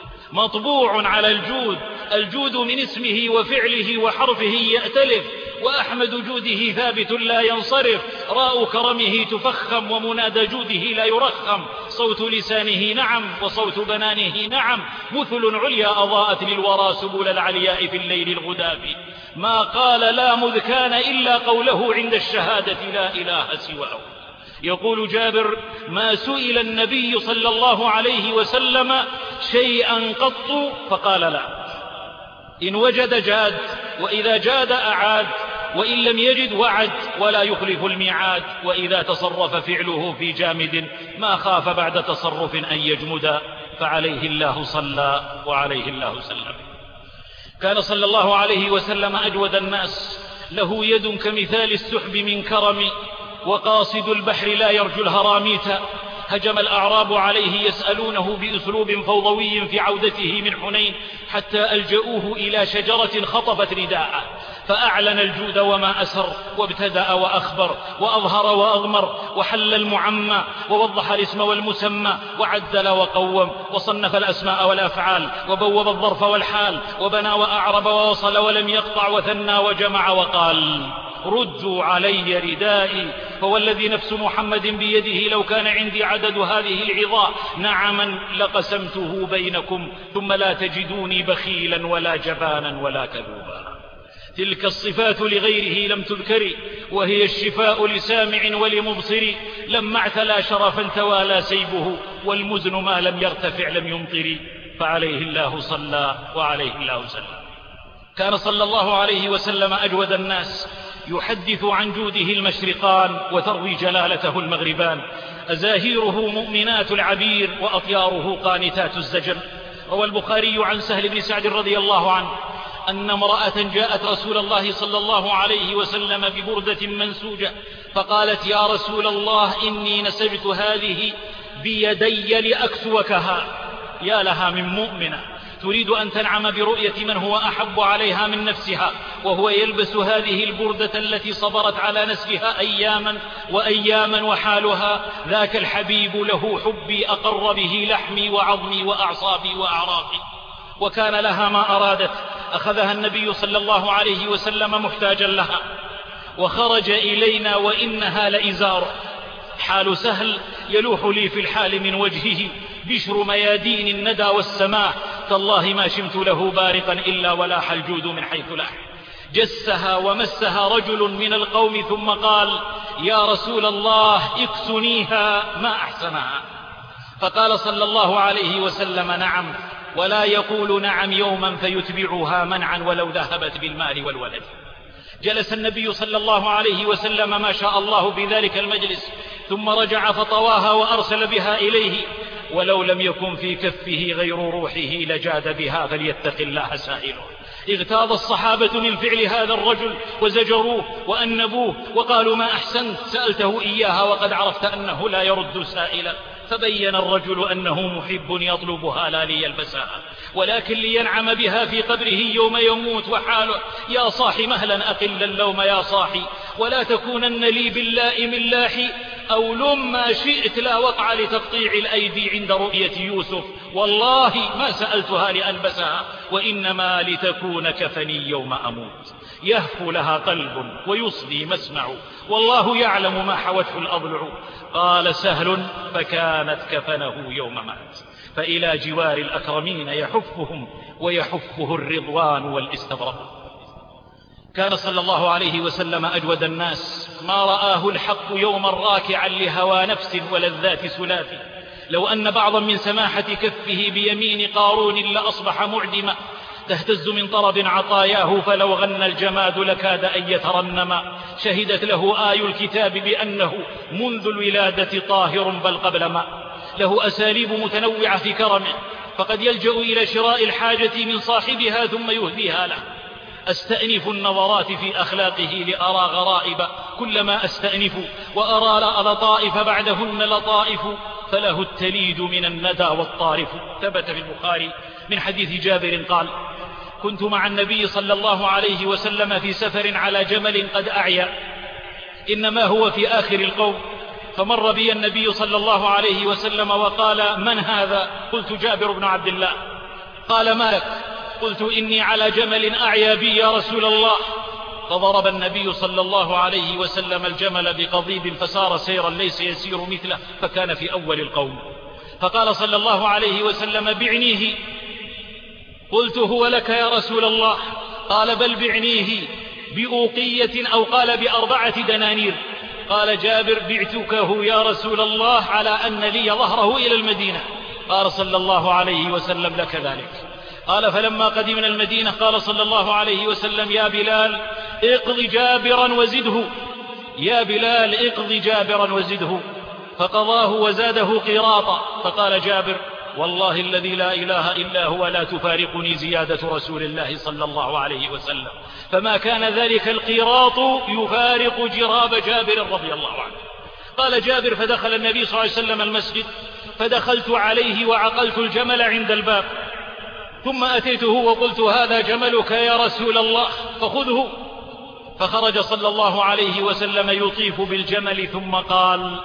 مطبوع على الجود، الجود من اسمه وفعله وحرفه يأتلف، وأحمد جوده ثابت لا ينصرف. راء كرمه تفخم ومنادى جوده لا يرخم. صوت لسانه نعم وصوت بنانه نعم، مثل عليا أضاءت للورى سبل العلياء في الليل الغداف. ما قال لا مذ كان إلا قوله عند الشهادة لا إله سواه. يقول جابر: ما سئل النبي صلى الله عليه وسلم شيئا قط فقال لا. إن وجد جاد، وإذا جاد أعاد، وإن لم يجد وعد ولا يخلف الميعاد، وإذا تصرف فعله في جامد ما خاف بعد تصرف أن يجمد، فعليه الله صلى وعليه الله سلم. كان صلى الله عليه وسلم أجود الناس، له يد كمثال السحب من كرم، وقاصد البحر لا يرجو الهراميت. هجم الأعراب عليه يسألونه بأسلوب فوضوي في عودته من حنين، حتى ألجأوه إلى شجرة خطفت رداءه، فأعلن الجود وما أسر، وابتدأ وأخبر، وأظهر وأغمر، وحل المعمى، ووضح الاسم والمسمى، وعدل وقوم، وصنف الأسماء والأفعال، وبوب الظرف والحال، وبنى وأعرب ووصل ولم يقطع، وثنى وجمع، وقال: ردوا علي ردائي، فوالذي نفس محمد بيده لو كان عندي عدد هذه العظاء نعما لقسمته بينكم، ثم لا تجدوني بخيلا ولا جبانا ولا كذوبا. تلك الصفات لغيره لم تذكر، وهي الشفاء لسامع ولمبصر. لما اعتلى شرفا توالى سيبه، والمزن ما لم يرتفع لم يمطر، فعليه الله صلى وعليه الله سلم. كان صلى الله عليه وسلم أجود الناس، يحدث عن جوده المشرقان وتروي جلالته المغربان. أزاهيره مؤمنات العبير، وأطياره قانتات الزجر. روى البخاري عن سهل بن سعد رضي الله عنه أن امرأة جاءت رسول الله صلى الله عليه وسلم ببردة منسوجة، فقالت: يا رسول الله، إني نسجت هذه بيدي لأكسوكها. يا لها من مؤمنة تريد أن تنعم برؤية من هو أحب عليها من نفسها، وهو يلبس هذه البردة التي صبرت على نسفها أياما وأياما، وحالها ذاك الحبيب له حبي أقر به لحمي وعظمي وأعصابي وأعراقي. وكان لها ما أرادت، أخذها النبي صلى الله عليه وسلم محتاجا لها، وخرج إلينا وإنها لإزار. حال سهل يلوح لي في الحال من وجهه بشر ميادين الندى والسماء، تالله ما شمت له بارقا إلا ولاح الجود من حيث لاح. جسها ومسها رجل من القوم ثم قال: يا رسول الله، اكسنيها ما أحسنها. فقال صلى الله عليه وسلم: نعم، ولا يقول نعم يوما فيتبعها منعا ولو ذهبت بالمال والولد. جلس النبي صلى الله عليه وسلم ما شاء الله في ذلك المجلس، ثم رجع فطواها وأرسل بها إليه، ولو لم يكن في كفه غير روحه لجاد بها، فليتق الله سائله. اغتاظ الصحابة من فعل هذا الرجل وزجروه وأنبوه، وقالوا: ما أحسنت، سألته إياها وقد عرفت أنه لا يرد سائلا. فبين الرجل أنه محب يطلبها لا ليلبسها، ولكن لينعم بها في قبره يوم يموت. وحاله: يا صاحي مهلا أقل اللوم يا صاحي، ولا تكونن لي باللائم اللاحي، أو لم ما شئت لا وقع لتقطيع الأيدي عند رؤية يوسف. والله ما سألتها لألبسها، وإنما لتكون كفني يوم أموت. يهفو لها قلب ويصلي مسمع، والله يعلم ما حوته الأضلع. قال سهل: فكانت كفنه يوم مات، فإلى جوار الأكرمين يحفهم، ويحفه الرضوان والاستبراء. كان صلى الله عليه وسلم أجود الناس، ما رآه الحق يوما راكعا لهوى نفس ولذات سلاف. لو أن بعضا من سماحة كفه بيمين قارون لأصبح معدما، تهتز من طرب عطاياه، فلو غنى الجماد لكاد أن يترنما. شهدت له آي الكتاب بأنه منذ الولادة طاهر بل قبل ما. له أساليب متنوعة في كرمه، فقد يلجأ إلى شراء الحاجة من صاحبها ثم يهديها له. أستأنف النظرات في أخلاقه لأرى غرائب، كلما أستأنف وأرى لطائف بعدهن لطائف، فله التليد من الندى والطارف. ثبت في البخاري من حديث جابر قال: كنت مع النبي صلى الله عليه وسلم في سفر على جمل قد أعيا، إنما هو في آخر القوم، فمر بي النبي صلى الله عليه وسلم وقال: من هذا؟ قلت: جابر بن عبد الله. قال: ما لك؟ قلت: إني على جمل أعيا بي يا رسول الله. فضرب النبي صلى الله عليه وسلم الجمل بقضيب، فسار سيرا ليس يسير مثله، فكان في أول القوم. فقال صلى الله عليه وسلم: بعنيه. قلت: هو لك يا رسول الله؟ قال: بل بعنيه بأوقية، أو قال ب4 دنانير. قال جابر: بعتكه يا رسول الله على أن لي ظهره إلى المدينة. قال صلى الله عليه وسلم: لك ذلك. قال: فلما قدمنا المدينة قال صلى الله عليه وسلم: يا بلال، اقض جابرا وزده، يا بلال اقض جابرا وزده، فقضاه وزاده قيراطا. فقال جابر: والله الذي لا إله إلا هو لا تفارقني زيادة رسول الله صلى الله عليه وسلم. فما كان ذلك القيراط يفارق جراب جابر رضي الله عنه. قال جابر: فدخل النبي صلى الله عليه وسلم المسجد، فدخلت عليه وعقلت الجمل عند الباب، ثم أتيته وقلت: هذا جملك يا رسول الله فخذه. فخرج صلى الله عليه وسلم يطيف بالجمل، ثم قال: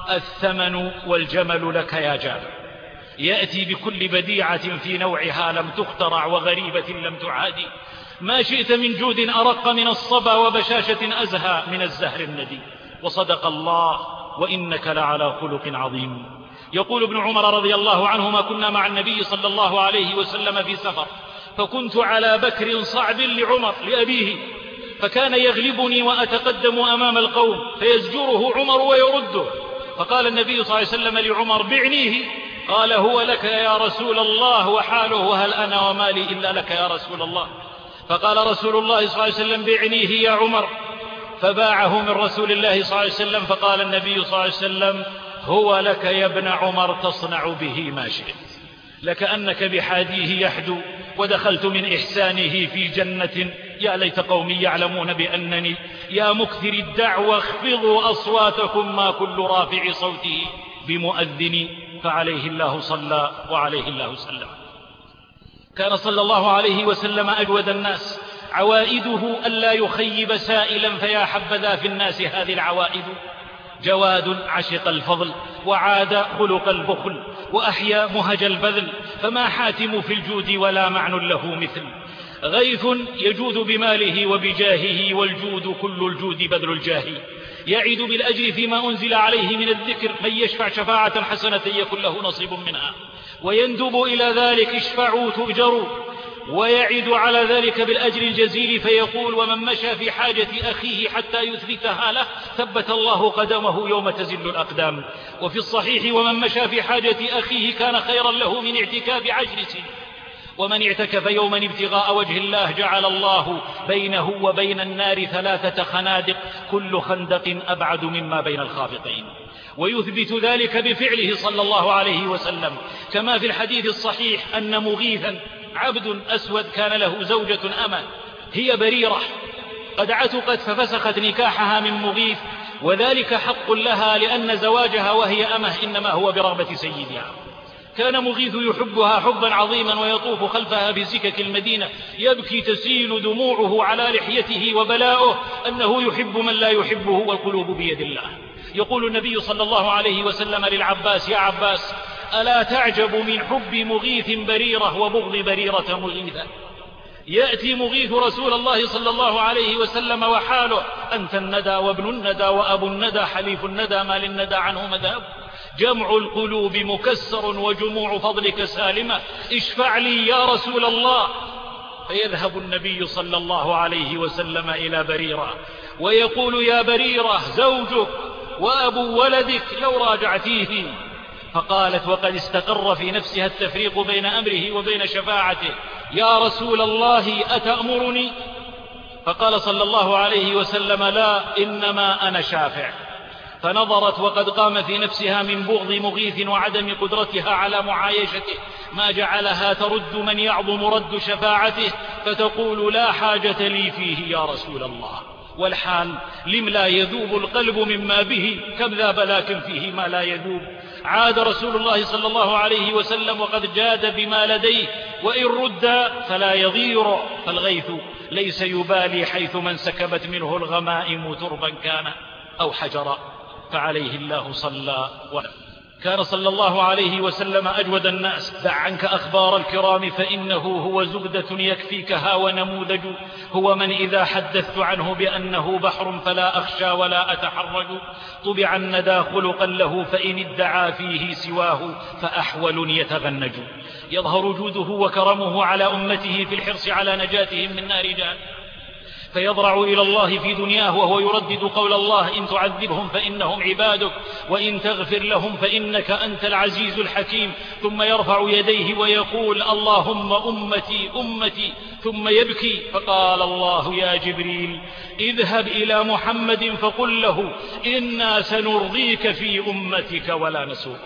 الثمن والجمل لك يا جابر. يأتي بكل بديعة في نوعها لم تخترع وغريبة لم تعادي، ما شئت من جود أرق من الصبا وبشاشة أزهى من الزهر الندي. وصدق الله وإنك لعلى خلق عظيم. يقول ابن عمر رضي الله عنهما: كنا مع النبي صلى الله عليه وسلم في سفر، فكنت على بكر صعب لعمر لأبيه، فكان يغلبني وأتقدم أمام القوم فيزجره عمر ويرده. فقال النبي صلى الله عليه وسلم لعمر: بعنيه. قال: هو لك يا رسول الله وحاله، وهل أنا ومالي إلا لك يا رسول الله. فقال رسول الله صلى الله عليه وسلم: بعنيه يا عمر. فباعه من رسول الله صلى الله عليه وسلم. فقال النبي صلى الله عليه وسلم: هو لك يا ابن عمر، تصنع به ما شئت. لكأنك بحاديه يحدو، ودخلت من إحسانه في جنة. يا ليت قومي يعلمون بأنني يا مكثر الدعوة اخفضوا أصواتكم ما كل رافع صوته بمؤذن، فعليه الله صلى وعليه الله سلم. كان صلى الله عليه وسلم أجود الناس، عوائده ألا يخيب سائلا، فيا حبذا في الناس هذه العوائد. جواد عشق الفضل، وعاد خلق البخل، وأحيا مهج البذل، فما حاتم في الجود ولا معنى له مثل. غيث يجود بماله وبجاهه، والجود كل الجود بذل الجاه. يعد بالأجر فيما أنزل عليه من الذكر، من يشفع شفاعة حسنة يكن له نصيب منها، ويندب إلى ذلك: اشفعوا تؤجروا. ويعد على ذلك بالأجر الجزيل، فيقول: ومن مشى في حاجة أخيه حتى يثبتها له ثبت الله قدمه يوم تزل الأقدام. وفي الصحيح: ومن مشى في حاجة أخيه كان خيرا له من اعتكاف 10 سنين. ومن اعتكف يوما ابتغاء وجه الله جعل الله بينه وبين النار 3 خنادق، كل خندق أبعد مما بين الخافقين. ويثبت ذلك بفعله صلى الله عليه وسلم، كما في الحديث الصحيح أن مغيثا عبد أسود كان له زوجة أمة، هي بريرة قد عتقت ففسخت نكاحها من مغيث، وذلك حق لها لأن زواجها وهي أمه إنما هو برغبة سيدها. كان مغيث يحبها حبا عظيما، ويطوف خلفها بسكك المدينة يبكي تسيل دموعه على لحيته، وبلاؤه أنه يحب من لا يحبه، والقلوب بيد الله. يقول النبي صلى الله عليه وسلم للعباس: يا عباس، ألا تعجب من حب مغيث بريرة وبغض بريرة مغيثة؟ يأتي مغيث رسول الله صلى الله عليه وسلم وحاله: أنت الندى وابن الندى وأبو الندى حليف الندى، ما للندى عنه مذهب، جمع القلوب مكسر وجموع فضلك سالمة، اشفع لي يا رسول الله. فيذهب النبي صلى الله عليه وسلم إلى بريرة ويقول: يا بريرة، زوجك وأبو ولدك لو راجعتيه. فقالت وقد استقر في نفسها التفريق بين أمره وبين شفاعته: يا رسول الله أتأمرني؟ فقال صلى الله عليه وسلم: لا، إنما أنا شافع. فنظرت وقد قام في نفسها من بغض مغيث وعدم قدرتها على معايشته ما جعلها ترد من يعظم رد شفاعته، فتقول: لا حاجة لي فيه يا رسول الله. والحال لم لا يذوب القلب مما به، كم ذاب لكن فيه ما لا يذوب. عاد رسول الله صلى الله عليه وسلم وقد جاد بما لديه، وإن رد فلا يضير، فالغيث ليس يبالي حيث من سكبت منه الغمائم تربا كان أو حجرا، فعليه الله صلى وسلم. كان صلى الله عليه وسلم أجود الناس. دع عنك أخبار الكرام فإنه هو زبدة يكفيكها ونموذج، هو من إذا حدثت عنه بأنه بحر فلا أخشى ولا أتحرج. طبع الندى خلقا له فإن ادعى فيه سواه فأحول يتغنج. يظهر جوده وكرمه على أمته في الحرص على نجاتهم من نار جهنم، فيضرع إلى الله في دنياه وهو يردد قول الله: إن تعذبهم فإنهم عبادك وإن تغفر لهم فإنك أنت العزيز الحكيم. ثم يرفع يديه ويقول: اللهم أمتي أمتي، ثم يبكي، فقال الله يا جبريل اذهب إلى محمد فقل له إنا سنرضيك في أمتك ولا نسوقك.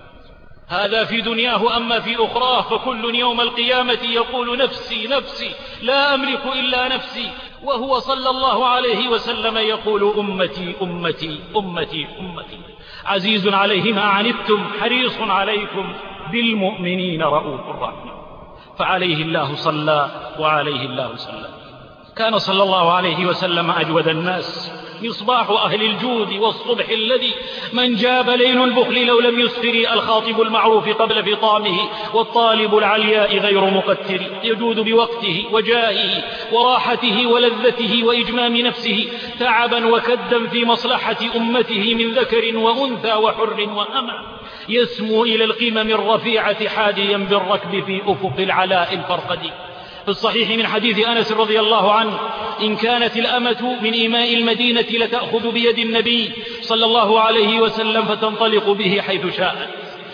هذا في دنياه، أما في أخراه فكل يوم القيامة يقول نفسي نفسي لا أملك إلا نفسي، وهو صلى الله عليه وسلم يقول أمتي أمتي أمتي أمتي. عزيز عليه ما عنتم حريص عليكم بالمؤمنين رؤوف رحيم. فعليه الله صلى وعليه الله صلى. كان صلى الله عليه وسلم أجود الناس، مصباح أهل الجود والصبح الذي من جاب ليل البخل لو لم يسفر، الخاطب المعروف قبل فطامه والطالب العلياء غير مقتر، يجود بوقته وجاهه وراحته ولذته وإجمام نفسه تعبا وكدا في مصلحة أمته من ذكر وأنثى وحر وأمة، يسمو إلى القمم الرفيعة حاديا بالركب في أفق العلاء الفرقدي. في الصحيح من حديث أنس رضي الله عنه إن كانت الأمة من إماء المدينة لتأخذ بيد النبي صلى الله عليه وسلم فتنطلق به حيث شاءت،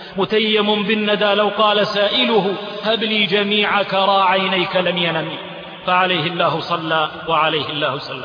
متيم بالندى لو قال سائله هب لي جميع كرى عينيك لم ينم. فعليه الله صلى وعليه الله صلى.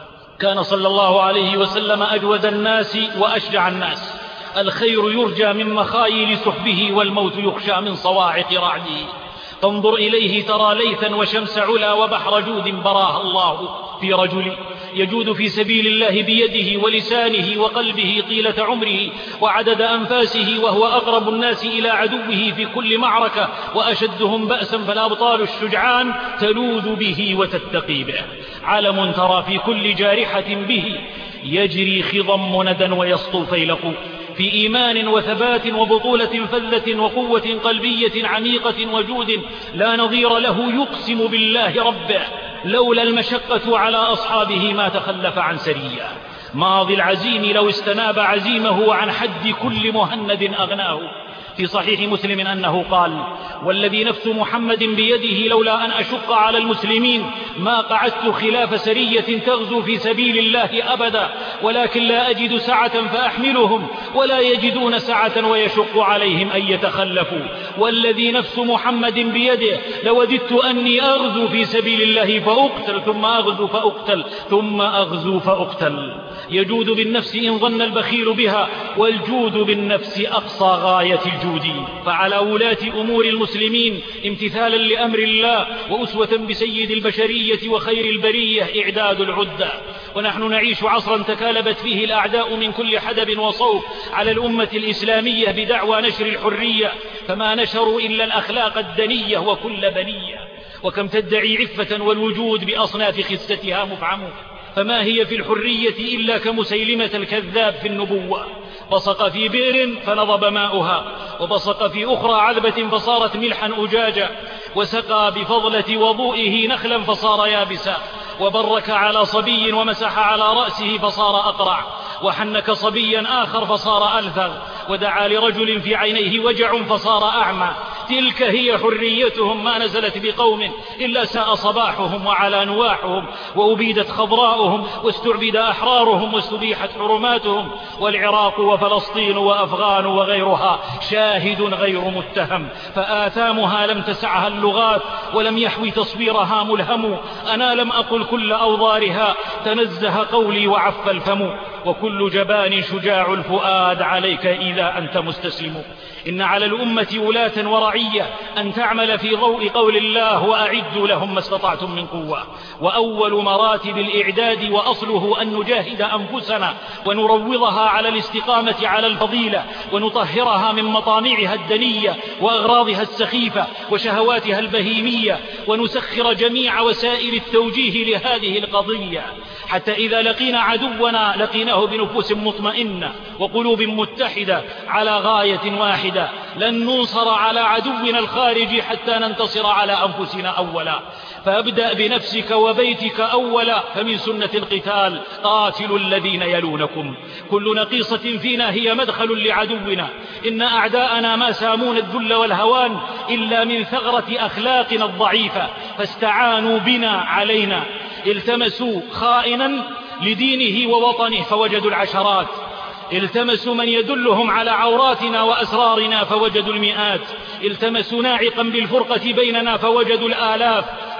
كان صلى الله عليه وسلم أجود الناس وأشجع الناس، الخير يرجى من مخايل سحبه والموت يخشى من صواعق رعده. تنظر إليه ترى ليثا وشمس علا وبحر جود براها الله في رجل يجود في سبيل الله بيده ولسانه وقلبه طيلة عمره وعدد أنفاسه، وهو أقرب الناس إلى عدوه في كل معركة وأشدهم بأسا، فالأبطال الشجعان تلوذ به وتتقي به. علم ترى في كل جارحة به يجري خضم مندا ويسطو فيلق، في إيمان وثبات وبطولة فذة وقوة قلبية عميقة وجود لا نظير له، يقسم بالله ربه لولا المشقة على أصحابه ما تخلف عن سرية. ماضي العزيم لو استناب عزيمه عن حد كل مهند أغناه. في صحيح مسلم أنه قال والذي نفس محمد بيده لولا أن أشق على المسلمين ما قعدت خلاف سرية تغزو في سبيل الله أبدا، ولكن لا أجد سعة فأحملهم ولا يجدون سعة ويشق عليهم أن يتخلفوا. والذي نفس محمد بيده لوددت أني أغزو في سبيل الله فأقتل ثم أغزو فأقتل ثم أغزو فأقتل. يجود بالنفس إن ظن البخيل بها، والجود بالنفس أقصى غاية الجود. فعلى ولاة أمور المسلمين امتثالا لأمر الله وأسوة بسيد البشرية وخير البرية إعداد العدة. ونحن نعيش عصرا تكالبت فيه الأعداء من كل حدب وصوب على الأمة الإسلامية بدعوى نشر الحرية، فما نشروا إلا الأخلاق الدنية وكل بنية. وكم تدعي عفة والوجود بأصناف خستها مفعم، فما هي في الحرية إلا كمسيلمة الكذاب في النبوة، بصق في بئر فنضب ماؤها، وبصق في أخرى عذبة فصارت ملحا أجاجا، وسقى بفضلة وضوئه نخلا فصار يابسا، وبرك على صبي ومسح على رأسه فصار أقرع، وحنك صبيا آخر فصار ألثغ، ودعا لرجل في عينيه وجع فصار أعمى. تلك هي حريتهم، ما نزلت بقوم إلا ساء صباحهم وعلى نواحهم، وأبيدت خضراؤهم واستعبد أحرارهم واستبيحت حرماتهم. والعراق وفلسطين وأفغان وغيرها شاهد غير متهم، فآثامها لم تسعها اللغات ولم يحوي تصويرها ملهم. أنا لم أقل كل أوضارها تنزه قولي وعف الفم، وكل جبان شجاع الفؤاد عليك إذا أنت مستسلم. إن على الأمة ولاة ورعية أن تعمل في ضوء قول الله وأعدوا لهم ما استطعتم من قوة. وأول مراتب الإعداد وأصله أن نجاهد أنفسنا ونروضها على الاستقامة على الفضيلة، ونطهرها من مطامعها الدنية وأغراضها السخيفة وشهواتها البهيمية، ونسخر جميع وسائل التوجيه لهذه القضية، حتى إذا لقينا عدونا لقيناه بنفوس مطمئنة وقلوب متحدة على غاية واحدة. لن ننصر على عدونا الخارجي حتى ننتصر على أنفسنا أولا. فابدأ بنفسك وبيتك أولا، فمن سنة القتال قاتلوا الذين يلونكم. كل نقيصة فينا هي مدخل لعدونا. إن أعداءنا ما سامون الذل والهوان إلا من ثغرة أخلاقنا الضعيفة، فاستعانوا بنا علينا. التمسوا خائنا لدينه ووطنه فوجدوا العشرات، التمسوا من يدلهم على عوراتنا وأسرارنا فوجدوا المئات، التمسوا ناعقا بالفرقة بيننا فوجدوا الآلاف.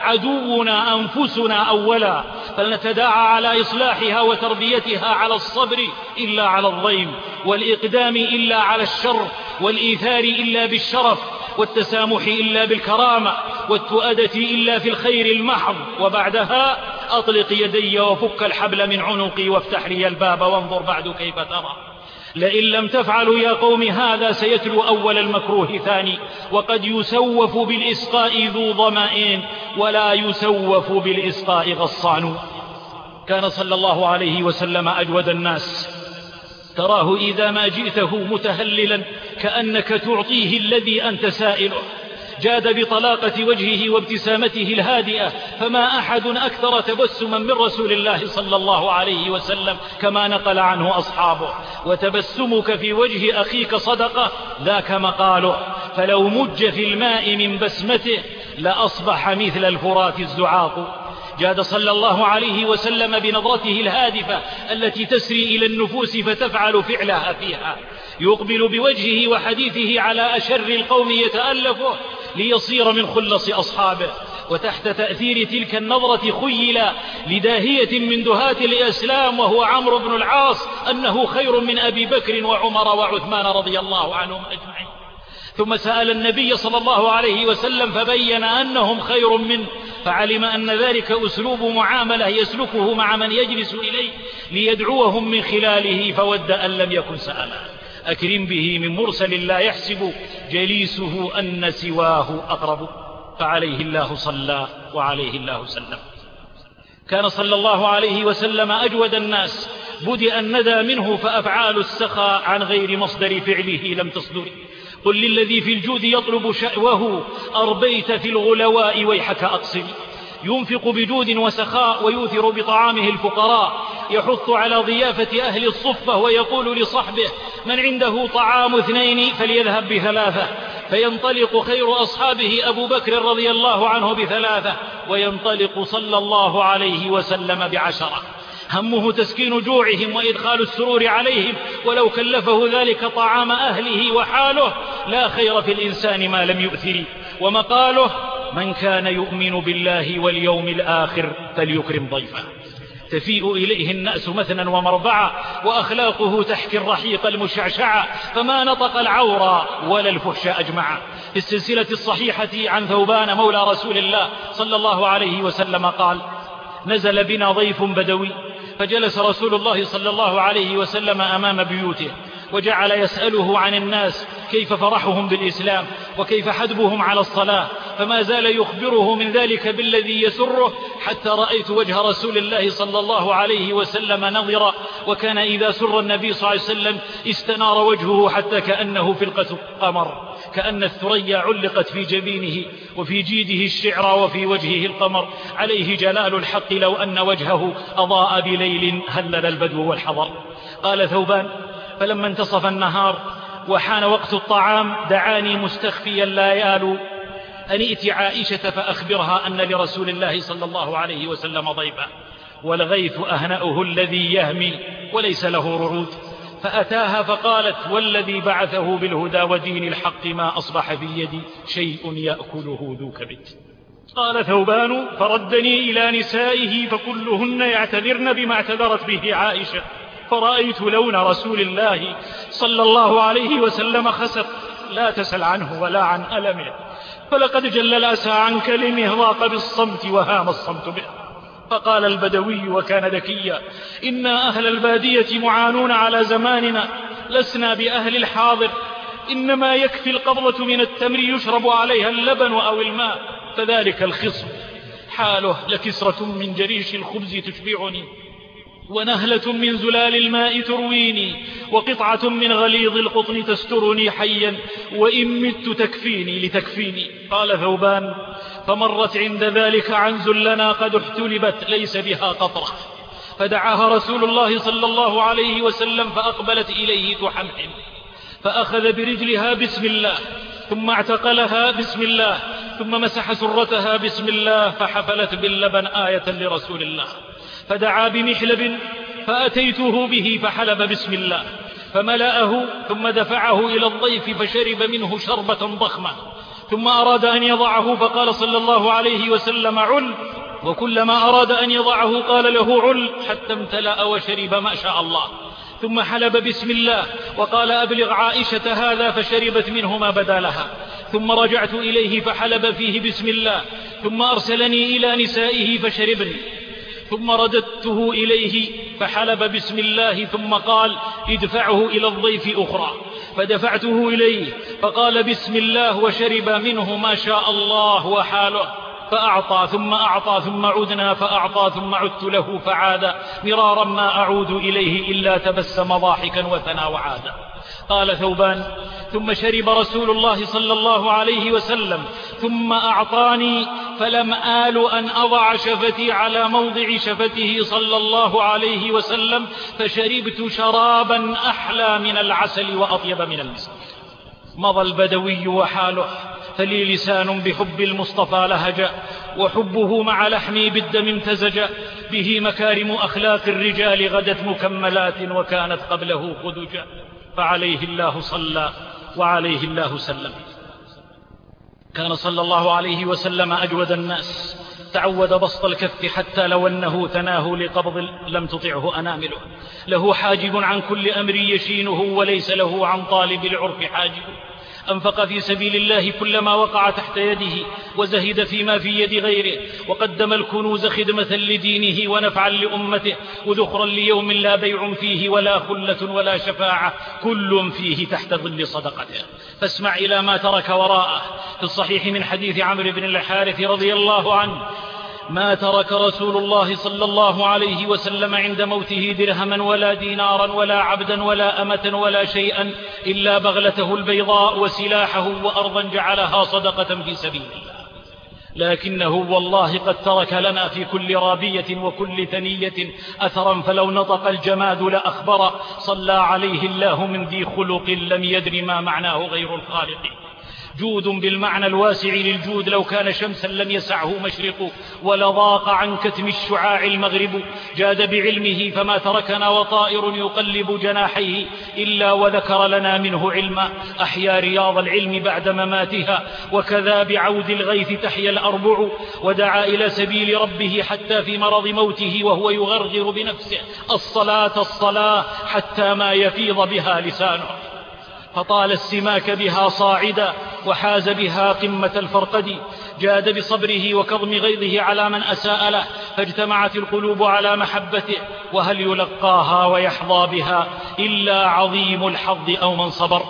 عدونا أنفسنا أولا، فلنتداعى على إصلاحها وتربيتها على الصبر إلا على الضيم، والإقدام إلا على الشر، والإيثار إلا بالشرف، والتسامح إلا بالكرامة، والتؤدة إلا في الخير المحض. وبعدها أطلق يدي وفك الحبل من عنقي وافتح لي الباب وانظر بعد كيف ترى. لئن لم تفعلوا يا قوم هذا سيتلو أول المكروه ثاني، وقد يسوف بالإسقاء ذو ظمأ ولا يسوف بالإسقاء غصان. كان صلى الله عليه وسلم أجود الناس، تراه إذا ما جئته متهللا كأنك تعطيه الذي أنت سائله، جاد بطلاقة وجهه وابتسامته الهادئة، فما أحد أكثر تبسما من رسول الله صلى الله عليه وسلم كما نقل عنه أصحابه. وتبسمك في وجه أخيك صدقة، ذاك مقاله، فلو مج في الماء من بسمته لأصبح مثل الفرات الزعاق. جاد صلى الله عليه وسلم بنظرته الهادفة التي تسري إلى النفوس فتفعل فعلها فيها، يقبل بوجهه وحديثه على أشر القوم يتألفه ليصير من خلص أصحابه. وتحت تأثير تلك النظرة خيل لداهية من دهاة الإسلام وهو عمرو بن العاص أنه خير من أبي بكر وعمر وعثمان رضي الله عنهم أجمعين. ثم سأل النبي صلى الله عليه وسلم فبين أنهم خير منه، فعلم أن ذلك أسلوب معاملة يسلكه مع من يجلس إليه ليدعوهم من خلاله، فود أن لم يكن سأله. أكرم به من مرسل لا يحسب جليسه أن سواه أقرب، فعليه الله صلى وعليه الله سلم. كان صلى الله عليه وسلم أجود الناس، بدأ الندى منه فأفعال السخاء عن غير مصدر فعله لم تصدر. قل للذي في الجود يطلب شأوه أربيت في الغلواء ويحك أقصر. ينفق بجود وسخاء ويوثر بطعامه الفقراء، يحث على ضيافة أهل الصفة ويقول لصحبه من عنده طعام 2 فليذهب ب3، فينطلق خير أصحابه أبو بكر رضي الله عنه ب3، وينطلق صلى الله عليه وسلم ب10. همه تسكين جوعهم وإدخال السرور عليهم، ولو كلفه ذلك طعام أهله وحاله. لا خير في الإنسان ما لم يؤثر. ومقاله من كان يؤمن بالله واليوم الآخر فليكرم ضيفه. تفيء إليه الناس مثنا ومربعا، وأخلاقه تحكي الرحيق المشعشع، فما نطق العورى ولا الفحش أجمعا. في السلسلة الصحيحة عن ثوبان مولى رسول الله صلى الله عليه وسلم قال: نزل بنا ضيف بدوي، فجلس رسول الله صلى الله عليه وسلم أمام بيوته، وجعل يسأله عن الناس كيف فرحهم بالإسلام وكيف حدبهم على الصلاة، فما زال يخبره من ذلك بالذي يسره، حتى رأيت وجه رسول الله صلى الله عليه وسلم نظرا، وكان إذا سر النبي صلى الله عليه وسلم استنار وجهه حتى كأنه فلقة القمر، كأن الثريا علقت في جبينه، وفي جيده الشعر وفي وجهه القمر، عليه جلال الحق لو أن وجهه أضاء بليل هلل البدو والحضر. قال ثوبان: فلما انتصف النهار وحان وقت الطعام دعاني مستخفيا لا يالو أن ائت عائشة فأخبرها أن لرسول الله صلى الله عليه وسلم ضيفا، والغيث أهنأه الذي يهمي وليس له رعود. فأتاها فقالت: والذي بعثه بالهدى ودين الحق ما أصبح في يدي شيء يأكله ذو كبد. قال ثوبان: فردني إلى نسائه فكلهن يعتذرن بما اعتذرت به عائشة، فرأيت لون رسول الله صلى الله عليه وسلم خسف، لا تسل عنه ولا عن ألمه، فلقد جل الأسى عن كلمه ضاق بالصمت وهام الصمت به. فقال البدوي وكان ذكيا: إنا أهل البادية معانون على زماننا، لسنا بأهل الحاضر، إنما يكفي القبضة من التمر يشرب عليها اللبن أو الماء، فذلك الخصم. حاله لكسرة من جريش الخبز تشبعني، ونهلة من زلال الماء ترويني، وقطعة من غليظ القطن تسترني حيا، وإن مت تكفيني لتكفيني. قال ثوبان: فمرت عند ذلك عنز لنا قد احتلبت ليس بها قطرة، فدعاها رسول الله صلى الله عليه وسلم فأقبلت إليه تحمحم، فأخذ برجلها بسم الله، ثم اعتقلها بسم الله، ثم مسح سرتها بسم الله، فحفلت باللبن آية لرسول الله. فدعا بمحلب فأتيته به فحلب بسم الله، فملأه ثم دفعه إلى الضيف فشرب منه شربة ضخمة، ثم أراد أن يضعه فقال صلى الله عليه وسلم عل، وكلما أراد أن يضعه قال له عل حتى امتلأ وشرب ما شاء الله. ثم حلب بسم الله وقال أبلغ عائشة هذا فشربت منه ما بدا لها. ثم رجعت إليه فحلب فيه بسم الله، ثم أرسلني إلى نسائه فشربني. ثم رددته إليه فحلب بسم الله، ثم قال ادفعه إلى الضيف أخرى، فدفعته إليه فقال بسم الله وشرب منه ما شاء الله وحاله، فأعطى ثم أعطى ثم عدنا فأعطى ثم عدت له فعاد مرارا ما أعود إليه إلا تبسم ضاحكا وثنى وعاد. قال ثوبان ثم شرب رسول الله صلى الله عليه وسلم ثم أعطاني فلم آل أن أضع شفتي على موضع شفته صلى الله عليه وسلم فشربت شرابا أحلى من العسل وأطيب من المسك. مضى البدوي وحاله فلي لسان بحب المصطفى لهج، وحبه مع لحمي بالدم امتزج، به مكارم أخلاق الرجال غدت مكملات وكانت قبله خدجا، فعليه الله صلى وعليه الله سلم. كان صلى الله عليه وسلم أجود الناس، تعود بسط الكف حتى لو أنه ثناه لقبض لم تطعه أنامله، له حاجب عن كل أمر يشينه وليس له عن طالب العرف حاجب. أنفق في سبيل الله كلما وقع تحت يده، وزهد فيما في يد غيره، وقدم الكنوز خدمة لدينه ونفعا لأمته، وذخرا ليوم لا بيع فيه ولا خلة ولا شفاعة، كل فيه تحت ظل صدقته. فاسمع إلى ما ترك وراءه. في الصحيح من حديث عمرو بن الحارث رضي الله عنه: ما ترك رسول الله صلى الله عليه وسلم عند موته درهما ولا دينارا ولا عبدا ولا أمة ولا شيئا إلا بغلته البيضاء وسلاحه وأرضا جعلها صدقة في سبيل الله. لكنه والله قد ترك لنا في كل رابية وكل ثنية أثرا فلو نطق الجماد لأخبر، صلى عليه الله من ذي خلق لم يدر ما معناه غير الخالق. جود بالمعنى الواسع للجود، لو كان شمسا لم يسعه مشرق، ولضاق عن كتم الشعاع المغرب. جاد بعلمه فما تركنا وطائر يقلب جناحيه إلا وذكر لنا منه علما. أحيا رياض العلم بعد مماتها، وكذا بعود الغيث تحيا الأربع. ودعا إلى سبيل ربه حتى في مرض موته وهو يغرغر بنفسه: الصلاة الصلاة، حتى ما يفيض بها لسانه. فطال السماك بها صاعدا، وحاز بها قمة الفرقد. جاد بصبره وكظم غيظه على من أساء له، فاجتمعت القلوب على محبته. وهل يلقاها ويحظى بها إلا عظيم الحظ أو من صبر؟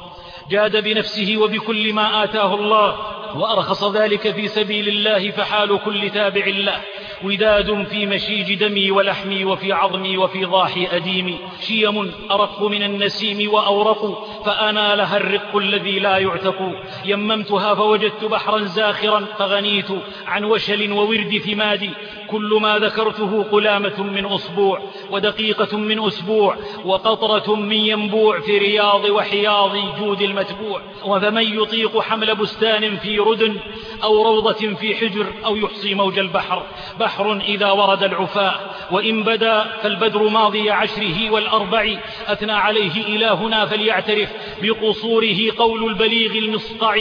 جاد بنفسه وبكل ما آتاه الله، وأرخص ذلك في سبيل الله، فحال كل تابع له وداد في مشيج دمي ولحمي وفي عظمي وفي ضاحي أديمي. شيم أرق من النسيم وأورق، فأنا لها الرق الذي لا يعتق. يممتها فوجدت بحرا زاخرا، فغنيت عن وشل وورد ثمادي. كل ما ذكرته قلامة من أصبوع، ودقيقة من أسبوع، وقطرة من ينبوع، في رياض وحياض جود المتبوع. وفمن يطيق حمل بستان في ردن، أو روضة في حجر، أو يحصي موج البحر. بحر إذا ورد العفاء، وإن بدا فالبدر ماضي عشره والأربع. أثنى عليه إلهنا فليعترف بقصوره قول البليغ المصقع.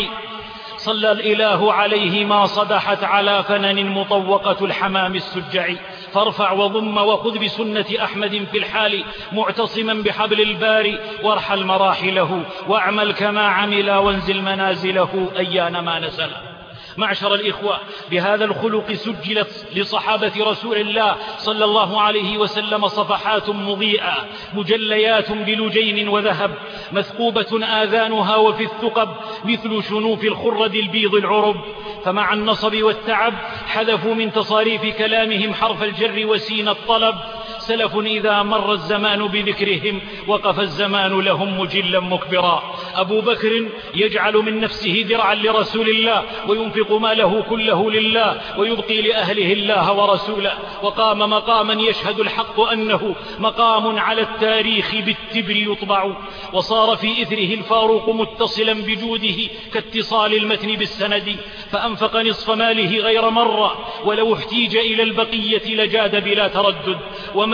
صلى الإله عليه ما صدحت على فنن مطوقة الحمام السجع. فارفع وضم وخذ بسنة أحمد في الحال، معتصما بحبل الباري. وارحل مراحله واعمل كما عمل، وانزل منازله أيان ما نزل. معشر الإخوة، بهذا الخلق سجلت لصحابة رسول الله صلى الله عليه وسلم صفحات مضيئة، مجليات بلجين وذهب، مثقوبة آذانها وفي الثقب مثل شنوف الخرد البيض العرب. فمع النصب والتعب حذفوا من تصاريف كلامهم حرف الجر وسين الطلب. سلف إذا مر الزمان بذكرهم وقف الزمان لهم مجلا مكبرا. أبو بكر يجعل من نفسه درعا لرسول الله، وينفق ماله كله لله، ويبقي لأهله الله ورسوله. وقام مقاما يشهد الحق أنه مقام على التاريخ بالتبر يطبع. وصار في إثره الفاروق متصلا بجوده كاتصال المتن بالسند. فأنفق نصف ماله غير مرة، ولو احتيج إلى البقية لجاد بلا تردد. وما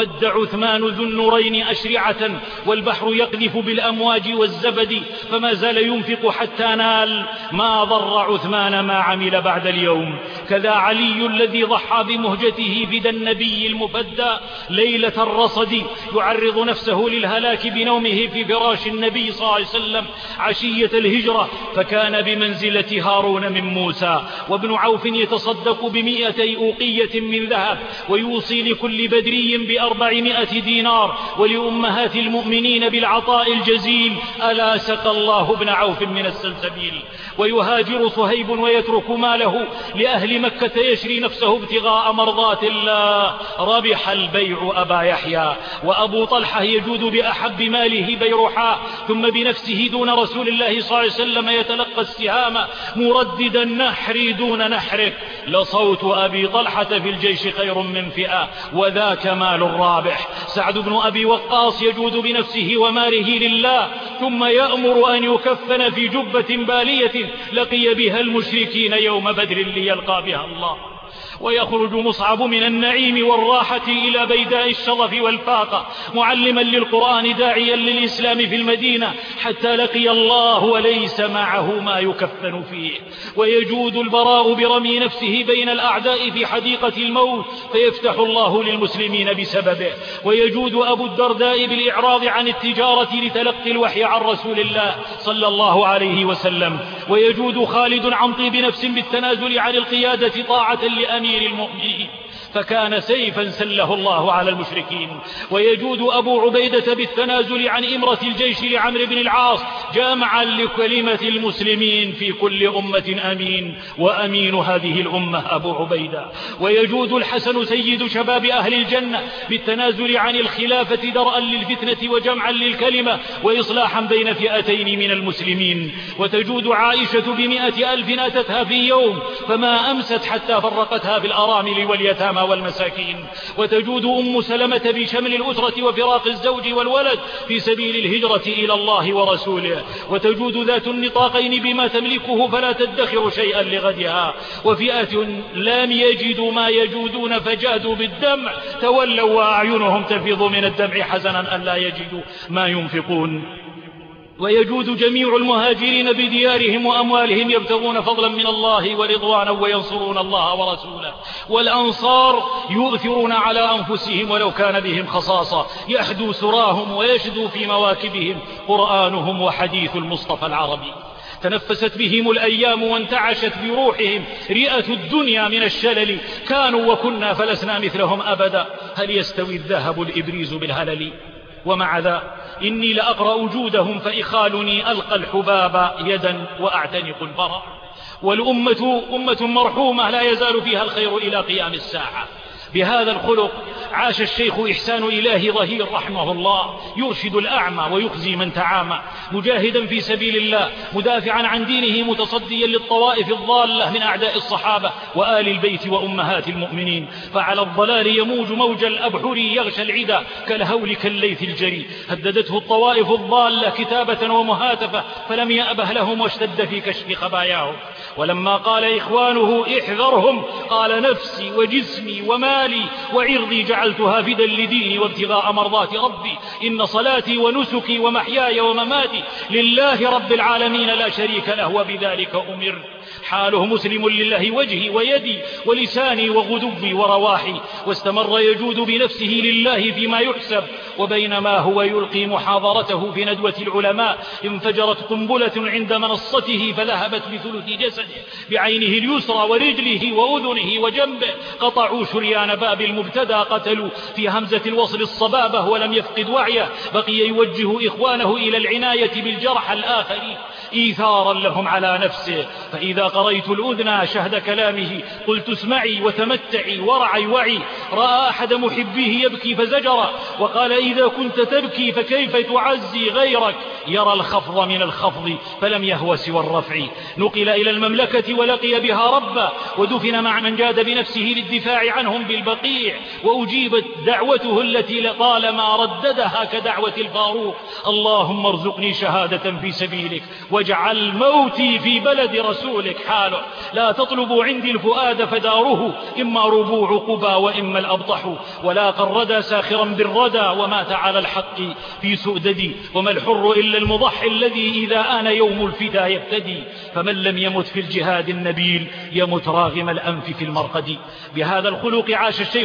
ومد عثمان ذو النورين أشرعة والبحر يقذف بالأمواج والزبد فما زال ينفق حتى نال ما ضر عثمان ما عمل بعد اليوم. كذا علي الذي ضحى بمهجته فدى النبي المفدى ليلة الرصد يعرض نفسه للهلاك بنومه في فراش النبي صلى الله عليه وسلم عشية الهجرة فكان بمنزلة هارون من موسى. وابن عوف يتصدق ب200 أوقية من ذهب ويوصي لكل بدري ب400 دينار ولأمهات المؤمنين بالعطاء الجزيل ألا سقى الله ابن عوف من السلسبيل. ويهاجر صهيب ويترك ماله لأهل مكة يشري نفسه ابتغاء مرضات الله. ربح البيع أبا يحيى. وأبو طلحة يجود بأحب ماله بيرحاء ثم بنفسه دون رسول الله صلى الله عليه وسلم يتلقى السهام مرددا نحري دون نحرك. لصوت أبي طلحة في الجيش خير من فئة وذاك مال الرابح. سعد بن أبي وقاص يجود بنفسه وماله لله ثم يأمر أن يكفن في جبة بالية لقي بها المشركين يوم بدر ليلقى بها الله. ويخرج مصعب من النعيم والراحة إلى بيداء الشرف والفاقة معلما للقرآن داعيا للإسلام في المدينة حتى لقي الله وليس معه ما يكفن فيه. ويجود البراء برمي نفسه بين الأعداء في حديقة الموت فيفتح الله للمسلمين بسببه. ويجود أبو الدرداء بالإعراض عن التجارة لتلقي الوحي عن رسول الله صلى الله عليه وسلم. ويجود خالد عن طيب نفس بالتنازل عن القيادة طاعة لأمير المؤمنين فكان سيفا سله الله على المشركين. ويجود أبو عبيدة بالتنازل عن إمرة الجيش لعمرو بن العاص جامعا لكلمة المسلمين في كل أمة أمين وأمين هذه الأمة أبو عبيدة. ويجود الحسن سيد شباب أهل الجنة بالتنازل عن الخلافة درءا للفتنة وجمعا للكلمة وإصلاحا بين فئتين من المسلمين. وتجود عائشة ب100,000 أتتها في يوم فما أمست حتى فرقتها بالأرامل واليتامى والمساكين. وتجود أم سلمة بشمل الأسرة وفراق الزوج والولد في سبيل الهجرة إلى الله ورسوله. وتجود ذات النطاقين بما تملكه فلا تدخر شيئا لغدها. وفئة لم يجدوا ما يجودون فجادوا بالدمع تولوا وأعينهم تفيض من الدمع حزنا أن لا يجدوا ما ينفقون. ويجود جميع المهاجرين بديارهم وأموالهم يبتغون فضلا من الله ورضوانا وينصرون الله ورسوله. والأنصار يؤثرون على أنفسهم ولو كان بهم خصاصة يحدو سراهم ويشدو في مواكبهم قرآنهم وحديث المصطفى العربي. تنفست بهم الأيام وانتعشت بروحهم رئة الدنيا من الشلل كانوا وكنا فلسنا مثلهم أبدا. هل يستوي الذهب الإبريز بالهلل؟ ومع ذا إني لأقرأ جودهم فإخالني ألقى الحباب يدا وأعتنق البراء. والأمة أمة مرحومة لا يزال فيها الخير إلى قيام الساعة. بهذا الخلق عاش الشيخ إحسان إلهي ظهير رحمه الله يرشد الأعمى ويخزي من تعامى مجاهدا في سبيل الله مدافعا عن دينه متصديا للطوائف الضالة من أعداء الصحابة وآل البيت وأمهات المؤمنين. فعلى الضلال يموج موج الأبحر يغشى العدا كالهول كالليث الجري. هددته الطوائف الضالة كتابة ومهاتفة فلم يأبه لهم واشتد في كشف خباياهم. ولما قال إخوانه احذرهم قال نفسي وجسمي ومالي وعرضي جعلتها فدا لديني وابتغاء مرضات ربي. إن صلاتي ونسكي ومحياي ومماتي لله رب العالمين لا شريك له وبذلك أمرت. حاله مسلم لله وجهي ويدي ولساني وغدبي ورواحي. واستمر يجود بنفسه لله فيما يحسب. وبينما هو يلقي محاضرته في ندوة العلماء انفجرت قنبلة عند منصته فذهبت بثلث جسده بعينه اليسرى ورجله وأذنه وجنبه. قطعوا شريان باب المبتدى قتلوا في همزة الوصل الصبابة ولم يفقد وعيه. بقي يوجه إخوانه إلى العناية بالجرحى الآخرين إيثارا لهم على نفسه. فإذا قريت الأذن شهد كلامه قلت اسمعي وتمتعي ورعي وعي. رأى أحد محبيه يبكي فزجر وقال إذا كنت تبكي فكيف تعزي غيرك يرى الخفض من الخفض فلم يهوى سوى الرفع. نقل إلى المملكة ولقي بها ربا ودفن مع من جاد بنفسه للدفاع عنهم بالبقيع. وأجيبت دعوته التي لطالما رددها كدعوة الفاروق اللهم ارزقني شهادة في سبيلك واجعل موتي في بلد رسولك. حاله لا تطلبوا عندي الفؤاد فداره إما ربوع قبى وإما الأبطح ولاقى الردى ساخرا بالردى ومات على الحق في سؤددي وما الحر إلا المضحي الذي إذا آن يوم الفدا يفتدي فمن لم يمت في الجهاد النبيل يمت راغم الأنف في المرقد. بهذا الخلق عاش الشيخ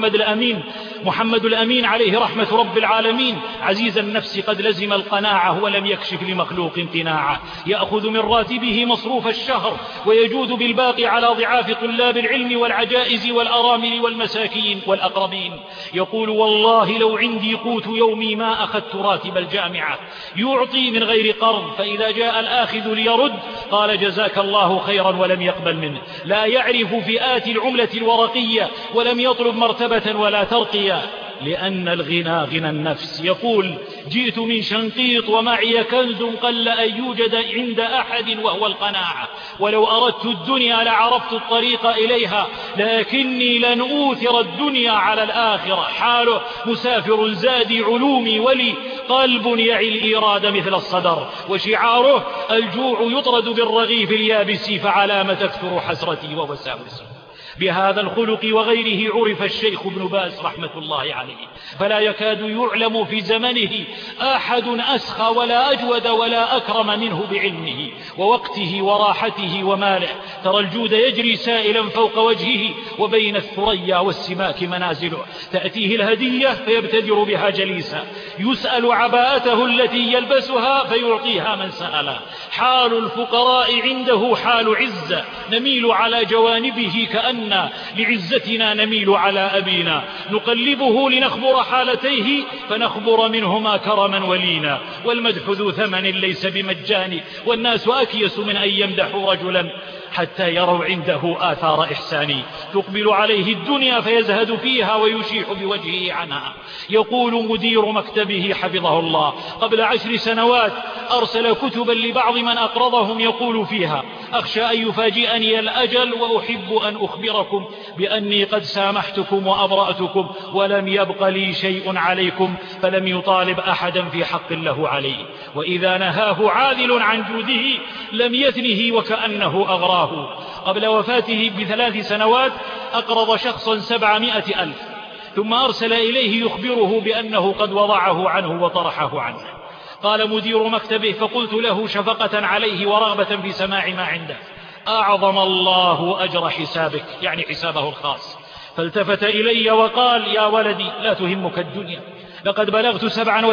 محمد الأمين عليه رحمة رب العالمين عزيز النفس قد لزم القناعة ولم يكشف لمخلوق قناعة يأخذ من راتبه مصروف الشهر ويجود بالباقي على ضعاف طلاب العلم والعجائز والأرامل والمساكين والأقربين. يقول والله لو عندي قوت يومي ما أخذت راتب الجامعة يعطي من غير قرض فإذا جاء الآخذ ليرد قال جزاك الله خيرا ولم يقبل منه. لا يعرف فئات العملة الورقية ولم يطلب مرتبة ولا ترقية لأن الغنى غنى النفس. يقول جئت من شنقيط ومعي كنز قل أن يوجد عند أحد وهو القناعة ولو أردت الدنيا لعرفت الطريق إليها لكني لن أوثر الدنيا على الآخرة. حاله مسافر زادي علومي ولي قلب يعي الإيراد مثل الصدر وشعاره الجوع يطرد بالرغيف اليابس فعلام تكثر حسرتي ووساوسي. بهذا الخلق وغيره عرف الشيخ ابن باز رحمة الله عليه فلا يكاد يعلم في زمنه أحد أسخى ولا أجود ولا أكرم منه بعلمه ووقته وراحته وماله. ترى الجود يجري سائلا فوق وجهه وبين الثريا والسماك منازله تأتيه الهدية فيبتدر بها جليسا يسأل عباءته التي يلبسها فيعطيها من سأله. حال الفقراء عنده حال عزة نميل على جوانبه كأن لعزتنا نميل على أبينا نقلبه لنخبر حالتيه فنخبر منهما كرما ولينا. والمدح ذو ثمن ليس بمجان والناس أكيس من أن يمدحوا رجلا حتى يروا عنده آثار إحساني. تقبل عليه الدنيا فيزهد فيها ويشيح بوجهه عنها. يقول مدير مكتبه حفظه الله قبل 10 سنوات أرسل كتبا لبعض من أقرضهم يقول فيها أخشى أن يفاجئني الأجل وأحب أن أخبركم بأني قد سامحتكم وأبرأتكم ولم يبق لي شيء عليكم فلم يطالب أحدا في حق له عليه. وإذا نهاه عاذل عن جوده لم يثنه وكأنه أغراه. قبل وفاته ب3 سنوات أقرض شخصا 700,000 ثم أرسل إليه يخبره بأنه قد وضعه عنه وطرحه عنه. قال مدير مكتبه فقلت له شفقة عليه ورغبة في سماع ما عنده أعظم الله أجر حسابك يعني حسابه الخاص. فالتفت إلي وقال يا ولدي لا تهمك الدنيا لقد بلغت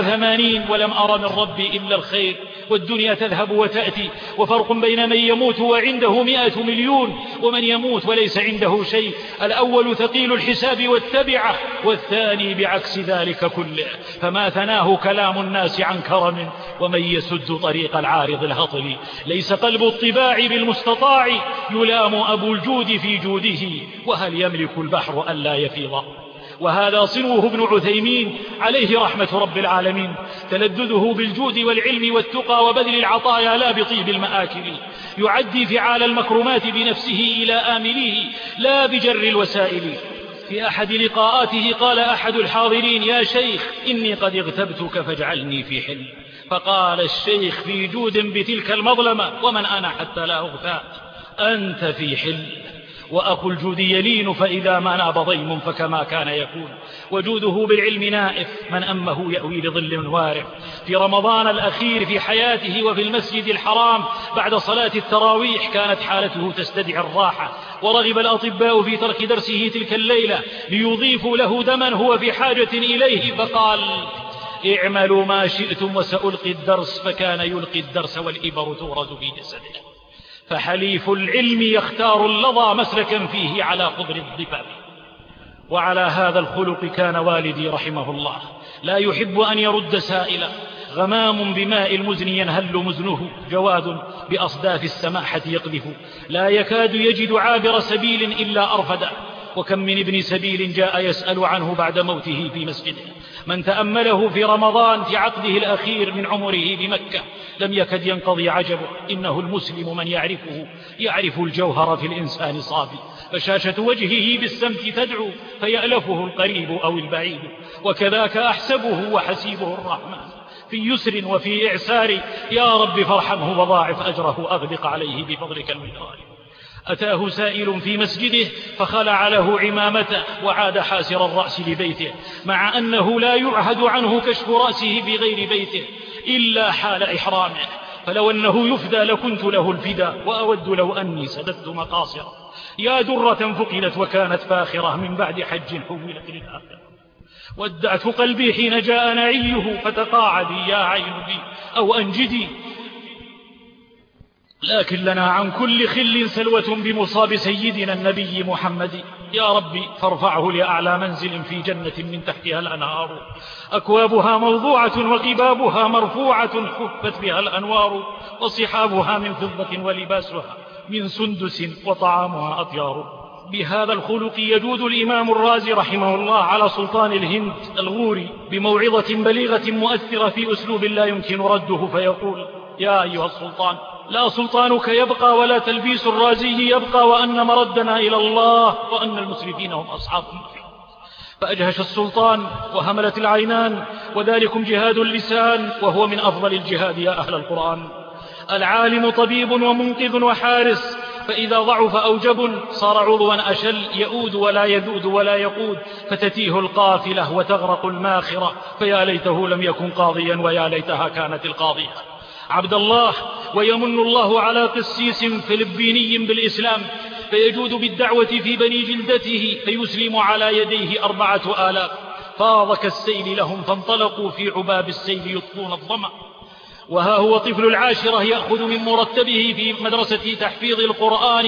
87 ولم أرى من ربي إلا الخير والدنيا تذهب وتأتي وفرق بين من يموت وعنده 100 مليون ومن يموت وليس عنده شيء. الأول ثقيل الحساب والتبعة والثاني بعكس ذلك كله. فما ثناه كلام الناس عن كرم ومن يسد طريق العارض الهطل. ليس قلب الطباع بالمستطاع يلام أبو الجود في جوده وهل يملك البحر ألا يفيض. وهذا صنوه ابن عثيمين عليه رحمة رب العالمين تلذذه بالجود والعلم والتقى وبذل العطايا لا بطيب المآكل. يعدي فعال المكرمات بنفسه إلى آمليه لا بجر الوسائل. في أحد لقاءاته قال أحد الحاضرين يا شيخ إني قد اغتبتك فاجعلني في حل. فقال الشيخ في جود بتلك المظلمة ومن أنا حتى لا أغتاب أنت في حل. وأخو الجود يلين فإذا ما ناب ضيم فكما كان يكون. وجوده بالعلم نائف من أمه يأوي لظل وارف. في رمضان الأخير في حياته وفي المسجد الحرام بعد صلاة التراويح كانت حالته تستدعي الراحة ورغب الأطباء في ترك درسه تلك الليلة ليضيفوا له دما هو في حاجة إليه فقال اعملوا ما شئتم وسألقي الدرس فكان يلقي الدرس والإبر تورد في جسده. فحليف العلم يختار اللظى مسلكا فيه على قدر الضباب. وعلى هذا الخلق كان والدي رحمه الله لا يحب أن يرد سائلا. غمام بماء المزن ينهل مزنه جواد بأصداف السماحة يقذف. لا يكاد يجد عابر سبيل إلا أرفده. وكم من ابن سبيل جاء يسأل عنه بعد موته في مسجده. من تأمله في رمضان في عقده الأخير من عمره بمكة لم يكد ينقضي عجبه. إنه المسلم من يعرفه يعرف الجوهر في الإنسان صافي. بشاشة وجهه بالسمت تدعو فيألفه القريب أو البعيد. وكذاك أحسبه وحسيبه الرحمن في يسر وفي إعسار. يا رب فارحمه وضاعف أجره أغدق عليه بفضلك المدار. أتاه سائل في مسجده فخلع له عمامته وعاد حاسر الرأس لبيته، مع أنه لا يعهد عنه كشف رأسه بغير بيته إلا حال إحرامه، فلو أنه يفدى لكنت له الفداء، وأود لو أني سددت مقاصره. يا درة فقدت وكانت فاخرة من بعد حج حولت للآخرة. ودعت قلبي حين جاء نعيه فتقاعدي يا عين بي أو أنجدي، لكن لنا عن كل خل سلوة بمصاب سيدنا النبي محمد. يا ربي فارفعه لأعلى منزل في جنة من تحتها الأنهار، أكوابها موضوعة وقبابها مرفوعة حفت بها الأنوار، وصحابها من فضة ولباسها من سندس وطعامها أطيار. بهذا الخلق يجود الإمام الرازي رحمه الله على سلطان الهند الغوري بموعظة بليغة مؤثرة في أسلوب لا يمكن رده، فيقول: يا أيها السلطان، لا سلطانك يبقى ولا تلبيس الرازي يبقى، وأن مردنا إلى الله، وأن المسرفين هم أصحاب النار. فأجهش السلطان وهملت العينان، وذلكم جهاد اللسان، وهو من أفضل الجهاد يا أهل القرآن. العالم طبيب ومنقذ وحارس، فإذا ضعف أو جبن صار عضوا أشل يؤود ولا يذود ولا يقود، فتتيه القافلة وتغرق الماخرة، فيا ليته لم يكن قاضيا ويا ليتها كانت القاضية. عبد الله، ويمن الله على قسيس فلبيني بالإسلام، فيجود بالدعوة في بني جلدته، فيسلم على يديه 4000، فاض كالسيل لهم، فانطلقوا في عباب السيل يطفون الظمأ. وها هو طفل العاشرة يأخذ من مرتبه في مدرسة تحفيظ القرآن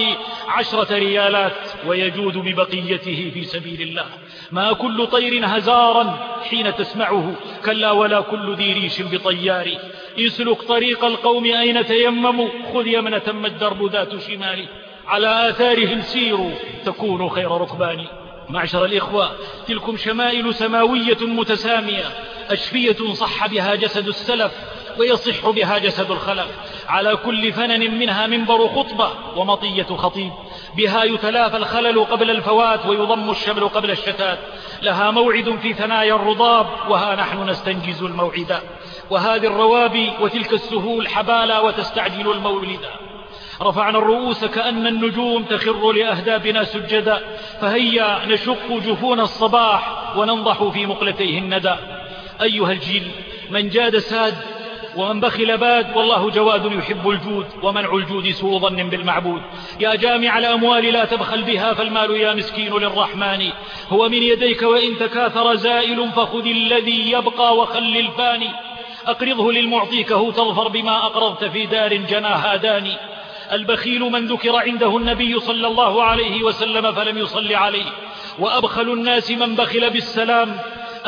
10 ريالات، ويجود ببقيته في سبيل الله. ما كل طير هزارا حين تسمعه، كلا ولا كل ذي ريش بطيار. اسلك طريق القوم أين تيمموا، خذ يمنة ما الدرب ذات شمال، على آثارهم سيروا تكونوا خير ركبان. معشر الإخوة، تلكم شمائل سماوية متسامية، أشفية صح بها جسد السلف ويصح بها جسد الخلف، على كل فنن منها منبر خطبة ومطية خطيب، بها يتلافى الخلل قبل الفوات ويضم الشمل قبل الشتات، لها موعد في ثنايا الرضاب، وها نحن نستنجز الموعدا، وهذه الروابي وتلك السهول حبالا وتستعجل المولدا. رفعنا الرؤوس كأن النجوم تخر لأهدابنا سجدا، فهيا نشق جفون الصباح وننضح في مقلتيه الندى. أيها الجيل، من جاد ساد ومن بخل باد، والله جواد يحب الجود، ومنع الجود سوء ظن بالمعبود. يا جامع الأموال لا تبخل بها، فالمال يا مسكين للرحمن هو من يديك، وإن تكاثر زائل فخذ الذي يبقى وخل الفاني. أقرضه للمعطيكه تظفر بما أقرضت في دار جناها داني. البخيل من ذكر عنده النبي صلى الله عليه وسلم فلم يصل عليه، وأبخل الناس من بخل بالسلام.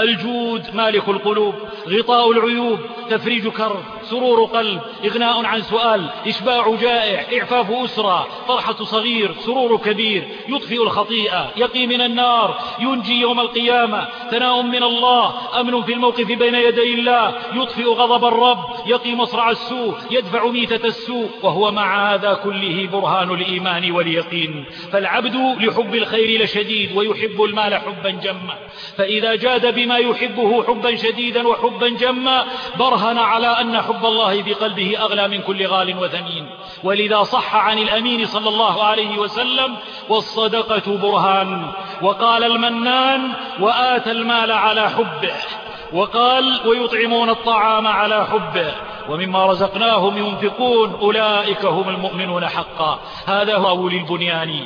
الجود مالك القلوب، غطاء العيوب، تفريج كرب، سرور قلب، إغناء عن سؤال، إشباع جائع، إعفاف أسرة، فرحة صغير، سرور كبير، يطفئ الخطيئة، يقي من النار، ينجي يوم القيامة، ثناء من الله، أمن في الموقف بين يدي الله، يطفئ غضب الرب، يقي مصرع السوء، يدفع ميتة السوء، وهو مع هذا كله برهان الإيمان واليقين. فالعبد لحب الخير لشديد، ويحب المال حبا جما، فإذا جاد بما يحبه حبا شديدا وحبا جما برهن على أن حب الله في قلبه أغلى من كل غال وثمين. ولذا صح عن الأمين صلى الله عليه وسلم: والصدقة برهان. وقال المنان: وآتى المال على حبه. وقال: ويطعمون الطعام على حبه، ومما رزقناهم ينفقون، أولئك هم المؤمنون حقا. هذا هو أولي البنيان.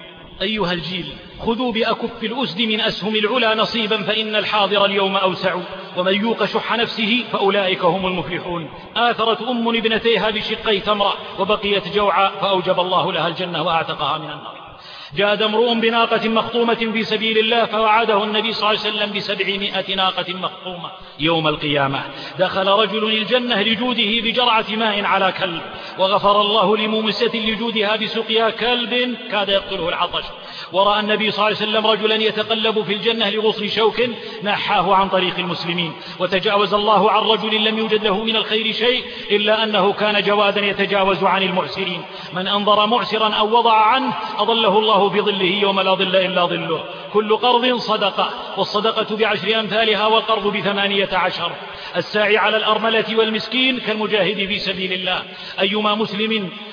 أيها الجيل، خذوا بأكف الأسد من أسهم العلا نصيبا، فإن الحاضر اليوم أوسع، ومن يوق شح نفسه فأولئك هم المفلحون. آثرت ابنتيها بشقي تمرة، وبقيت جوعا، فأوجب الله لها الجنة وأعتقها من النار. جاد امرؤ بناقة مخطومة في سبيل الله، فوعده النبي صلى الله عليه وسلم ب700 ناقة مخطومة يوم القيامة. دخل رجل الجنة لجوده بجرعة ماء على كلب، وغفر الله لمومسة لجودها بسقيا كلب كاد يقتله العطش. ورأى النبي صلى الله عليه وسلم رجلا يتقلب في الجنة لغصن شوك نحاه عن طريق المسلمين، وتجاوز الله عن رجل لم يوجد له من الخير شيء إلا أنه كان جوادا يتجاوز عن المعسرين. من أنظر معسرا أو وضع عنه أضله الله في ظله يوم لا ظل إلا ظله. كل قرض صدقة، والصدقة ب10 أمثالها، والقرض ب18. الساعي على الأرملة والمسكين كالمجاهد في سبيل الله. أيما مسلم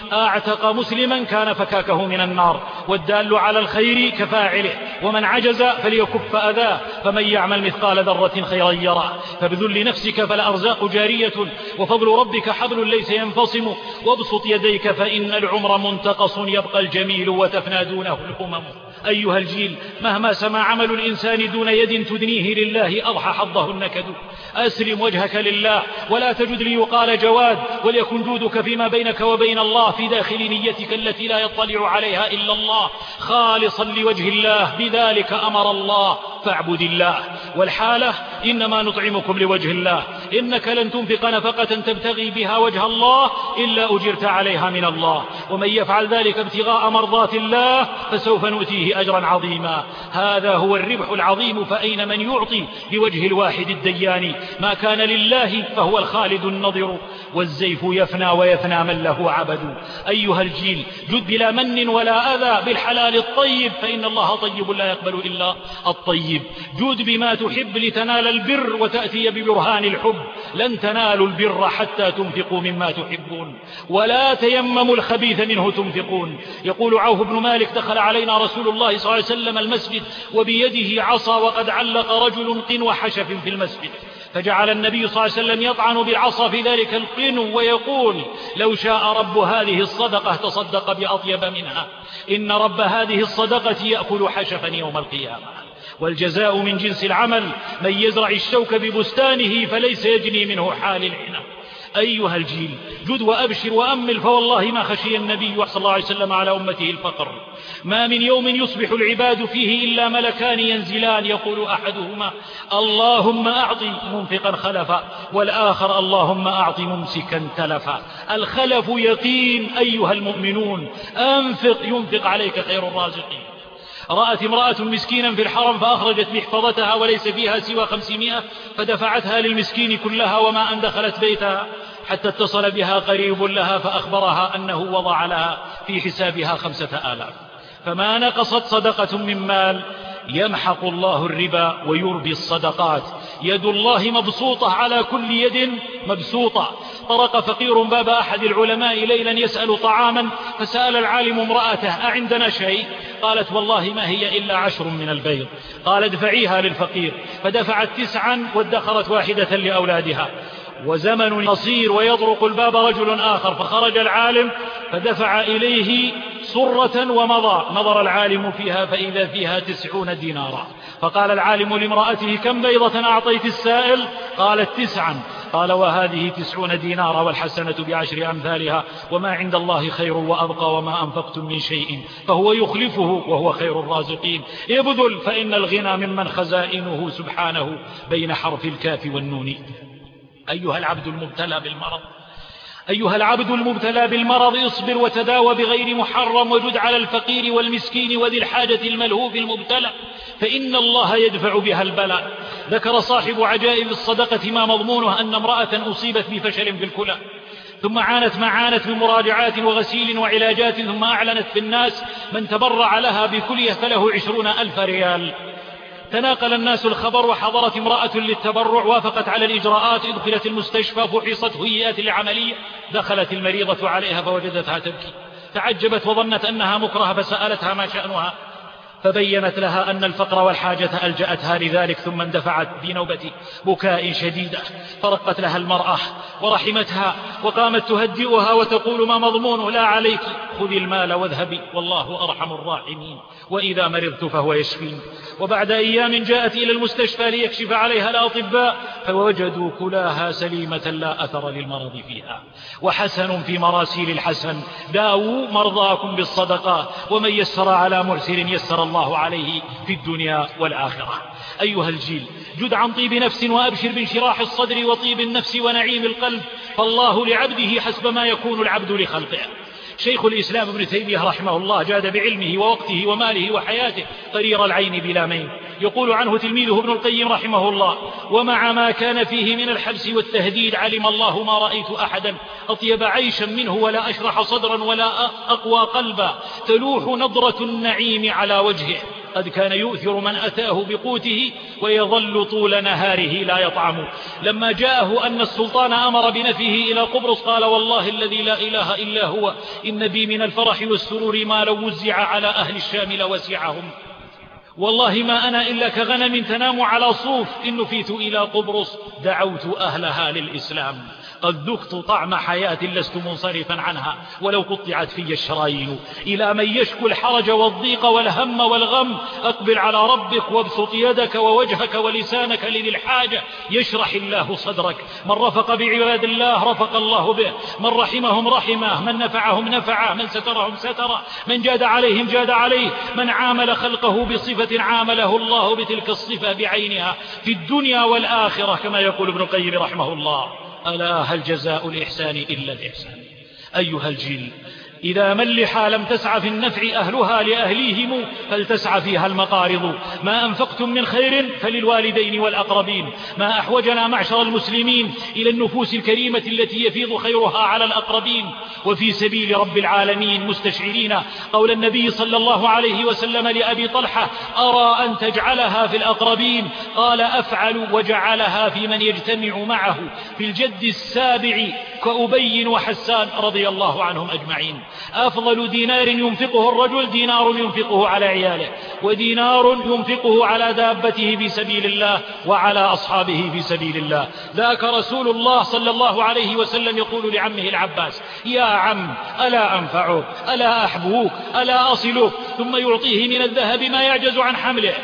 أعتق مسلما كان فكاكه من النار. والدال على الخير كفاعله، ومن عجز فليكف أذاه، فمن يعمل مثقال ذرة خيرا يره. فبذل نفسك فالأرزاق جارية، وفضل ربك حبل ليس ينفصم. وابسط يديك فإن العمر منتقص، يبقى الجميل وتفنى دونه الأمم. أيها الجيل، مهما سما عمل الإنسان دون يد تدنيه لله أضحى حظه النكد. أسلم وجهك لله ولا تجد ليقال جواد، وليكن جودك فيما بينك وبين الله في داخل نيتك التي لا يطلع عليها إلا الله، خالصا لوجه الله، بذلك أمر الله فاعبد الله. والحالة إنما نطعمكم لوجه الله، إنك لن تنفق نفقة تبتغي بها وجه الله إلا أجرت عليها من الله، ومن يفعل ذلك ابتغاء مرضات الله فسوف نؤتيه أجرا عظيما. هذا هو الربح العظيم. فأين من يعطي بوجه الواحد الديان؟ ما كان لله فهو الخالد النظر، والزيف يفنى ويفنى من له عبد. أيها الجيل، جد بلا من ولا أذى بالحلال الطيب، فإن الله طيب لا يقبل إلا الطيب. جود بما تحب لتنال البر وتأتي ببرهان الحب. لن تنالوا البر حتى تنفقوا مما تحبون، ولا تيمموا الخبيث منه تنفقون. يقول عوف بن مالك: دخل علينا رسول الله صلى الله عليه وسلم المسجد وبيده عصا، وقد علق رجل قنو حشف في المسجد، فجعل النبي صلى الله عليه وسلم يطعن بالعصا في ذلك القنو ويقول: لو شاء رب هذه الصدقة تصدق بأطيب منها، إن رب هذه الصدقة يأكل حشفا يوم القيامة. والجزاء من جنس العمل، من يزرع الشوك ببستانه فليس يجني منه حال العنب. أيها الجيل، جد وأبشر وأمل، فوالله ما خشي النبي صلى الله عليه وسلم على أمته الفقر. ما من يوم يصبح العباد فيه إلا ملكان ينزلان، يقول أحدهما: اللهم أعطي منفقا خلفا، والآخر: اللهم أعطي ممسكا تلفا. الخلف يقين أيها المؤمنون، أنفق ينفق عليك خير الرازقين. رأت امرأة مسكينا في الحرم فأخرجت محفظتها وليس فيها سوى 500، فدفعتها للمسكين كلها، وما أن دخلت بيتها حتى اتصل بها قريب لها فأخبرها أنه وضع لها في حسابها 5000. فما نقصت صدقة من مال. يمحق الله الربا ويربي الصدقات. يد الله مبسوطة على كل يد مبسوطة. طرق فقير باب أحد العلماء ليلا يسأل طعاما، فسأل العالم امرأته: أعندنا شيء؟ قالت: والله ما هي إلا 10 من البيض. قال: ادفعيها للفقير. فدفعت 9 وادخرت 1 لأولادها. وزمن قصير ويطرق الباب رجل آخر، فخرج العالم فدفع إليه صرة ومضى. نظر العالم فيها فإذا فيها 90 دينارا. فقال العالم لامرأته: كم بيضة أعطيت السائل؟ قالت: 9. قال: وهذه 90 دينارا، والحسنة ب10 أمثالها، وما عند الله خير وأبقى، وما أنفقتم من شيء فهو يخلفه وهو خير الرازقين. ابذل، فإن الغنى ممن خزائنه سبحانه بين حرف الكاف والنون. أيها العبد المبتلى بالمرض، اصبر وتداوى بغير محرم، وجد على الفقير والمسكين وذي الحاجة الملهوف المبتلى، فإن الله يدفع بها البلاء. ذكر صاحب عجائب الصدقة ما مضمونها أن امرأة أصيبت بفشل في الكلى، ثم عانت ما عانت من مراجعات وغسيل وعلاجات، ثم أعلنت في الناس من تبرع لها بكلية فله 20,000 ريال. تناقل الناس الخبر، وحضرت امرأة للتبرع، وافقت على الإجراءات، ادخلت المستشفى، فحصت، هيئت العملية. دخلت المريضة عليها فوجدتها تبكي، تعجبت وظنت أنها مكرهة، فسألتها ما شأنها، فبينت لها أن الفقر والحاجة ألجأتها لذلك، ثم اندفعت بنوبة بكاء شديدة. فرقت لها المرأة ورحمتها، وقامت تهدئها وتقول: ما مضمونه؟ لا عليك، خذي المال واذهبي، والله أرحم الراحمين، وإذا مرضت فهو يشفين. وبعد أيام جاءت إلى المستشفى ليكشف عليها الأطباء، فوجدوا كلاها سليمة لا أثر للمرض فيها. وحسن في مراسيل الحسن: داووا مرضاكم بالصدقات، ومن يسر على معسر يسر الله عليه في الدنيا والآخرة. أيها الجيل، جد عن طيب نفس وأبشر بانشراح الصدر وطيب النفس ونعيم القلب، فالله لعبده حسب ما يكون العبد لخلقه. شيخ الإسلام ابن تيمية رحمه الله جاد بعلمه ووقته وماله وحياته قرير العين بلا مين. يقول عنه تلميذه ابن القيم رحمه الله: ومع ما كان فيه من الحبس والتهديد، علم الله ما رأيت أحدا أطيب عيشا منه، ولا أشرح صدرا، ولا أقوى قلبا، تلوح نظرة النعيم على وجهه. قد كان يؤثر من أتاه بقوته ويظل طول نهاره لا يطعم. لما جاءه أن السلطان أمر بنفيه إلى قبرص قال والله الذي لا إله إلا هو إن بي من الفرح والسرور ما لو وزع على أهل الشام لوسعهم. والله ما أنا إلا كغنم تنام على صوف إن نفيت إلى قبرص دعوت أهلها للإسلام. قد ذقت طعم حياة لست منصرفا عنها ولو قطعت في الشرايين. إلى من يشكو الحرج والضيق والهم والغم أقبل على ربك وابسط يدك ووجهك ولسانك لذي الحاجة يشرح الله صدرك. من رفق بعباد الله رفق الله به، من رحمهم رحمه، من نفعهم نفعه، من سترهم ستره، من جاد عليهم جاد عليه، من عامل خلقه بصفة عامله الله بتلك الصفة بعينها في الدنيا والآخرة كما يقول ابن القيم رحمه الله. ألا هل جزاء الإحسان إلا الإحسان؟ أيها الجيل، إذا ملحا لم تسعى في النفع أهلها لأهليهم فلتسعى فيها المقارض. ما أنفقتم من خير فللوالدين والأقربين. ما أحوجنا معشر المسلمين إلى النفوس الكريمة التي يفيض خيرها على الأقربين. وفي سبيل رب العالمين مستشعرين قول النبي صلى الله عليه وسلم لأبي طلحة أرى أن تجعلها في الأقربين؟ قال أفعل، وجعلها في من يجتمع معه في الجد السابع كأبي وحسان رضي الله عنهم أجمعين. أفضل دينار ينفقه الرجل دينار ينفقه على عياله، ودينار ينفقه على دابته في سبيل الله وعلى أصحابه في سبيل الله. ذاك رسول الله صلى الله عليه وسلم يقول لعمه العباس يا عم ألا أنفعك ألا أحبوك ألا أصلك، ثم يعطيه من الذهب ما يعجز عن حمله.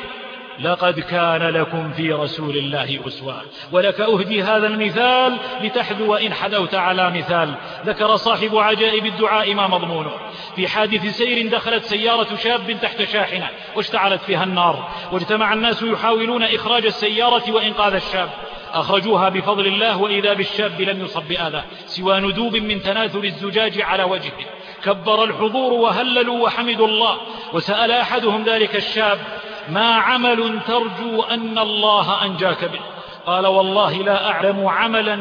لقد كان لكم في رسول الله أسوة. ولك أهدي هذا المثال لتحذو إن حذوت على مثال. ذكر صاحب عجائب الدعاء ما مضمونه. في حادث سير دخلت سيارة شاب تحت شاحنة واشتعلت فيها النار، واجتمع الناس يحاولون إخراج السيارة وإنقاذ الشاب. أخرجوها بفضل الله، وإذا بالشاب لم يصب بأذى سوى ندوب من تناثر الزجاج على وجهه. كبر الحضور وهللوا وحمدوا الله. وسأل أحدهم ذلك الشاب ما عمل ترجو أن الله أنجاك به؟ قال والله لا أعلم عملا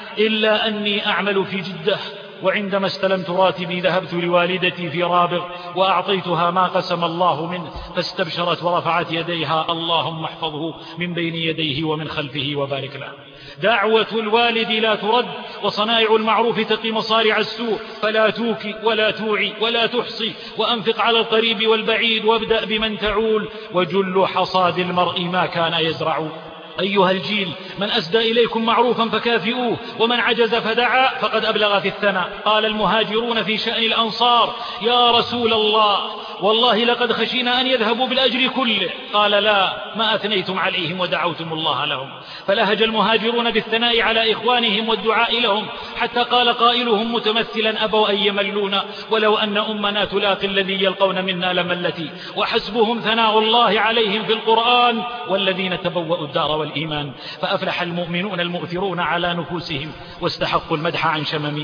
إلا أني أعمل في جدة، وعندما استلمت راتبي ذهبت لوالدتي في رابغ وأعطيتها ما قسم الله منه، فاستبشرت ورفعت يديها اللهم احفظه من بين يديه ومن خلفه وبارك له. دعوة الوالد لا ترد، وصنائع المعروف تقي مصارع السوء. فلا توكي ولا توعي ولا تحصي، وأنفق على القريب والبعيد، وابدأ بمن تعول، وجل حصاد المرء ما كان يزرع. أيها الجيل، من أسدى إليكم معروفا فكافئوه، ومن عجز فدعا فقد أبلغ في الثناء. قال المهاجرون في شأن الأنصار يا رسول الله والله لقد خشينا أن يذهبوا بالأجر كله. قال لا، ما أثنيتم عليهم ودعوتم الله لهم. فلهج المهاجرون بالثناء على إخوانهم والدعاء لهم، حتى قال قائلهم متمثلا أبوا أن يملونا ولو أن أمنا تلاقي الذي يلقون منا لملتي. وحسبهم ثناء الله عليهم في القرآن والذين تبوأوا الدار والإيمان. فأفلح المؤمنون المؤثرون على نفوسهم واستحقوا المدح عن شمم.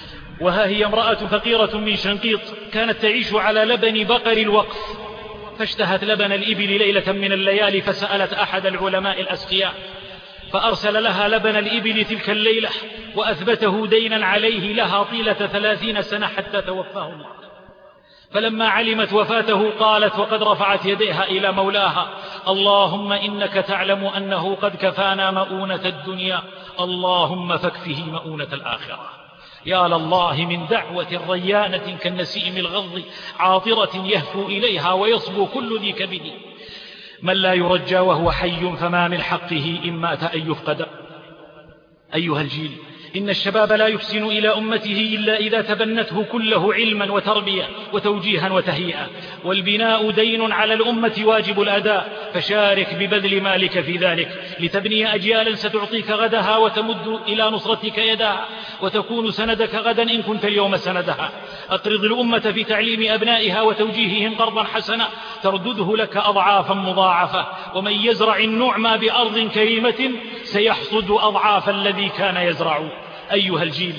وها هي امرأة فقيرة من شنقيط كانت تعيش على لبن بقر الوقف، فاشتهت لبن الإبل ليلة من الليالي، فسألت أحد العلماء الأسقياء فأرسل لها لبن الإبل تلك الليلة، وأثبته دينا عليه لها طيلة 30 سنة حتى توفاه الله. فلما علمت وفاته قالت وقد رفعت يديها إلى مولاها اللهم إنك تعلم أنه قد كفانا مؤونة الدنيا، اللهم فاكفه مؤونة الآخرة. يا لله من دعوة ريانة كالنسيم الغض عاطرة يهفو إليها ويصبو كل ذي كبد. من لا يرجى وهو حي فما من حقه إن مات أن يفقد. أيها الجيل، إن الشباب لا يحسن إلى أمته إلا إذا تبنته كله علما وتربية وتوجيها وتهيئة. والبناء دين على الأمة واجب الأداء، فشارك ببذل مالك في ذلك لتبني أجيالا ستعطيك غدها وتمد إلى نصرتك يدها وتكون سندك غدا إن كنت اليوم سندها. أقرض الأمة في تعليم أبنائها وتوجيههم قرضا حسنا تردده لك أضعافا مضاعفة. ومن يزرع النعم بأرض كريمة سيحصد أضعاف الذي كان يزرع. أيها الجيل،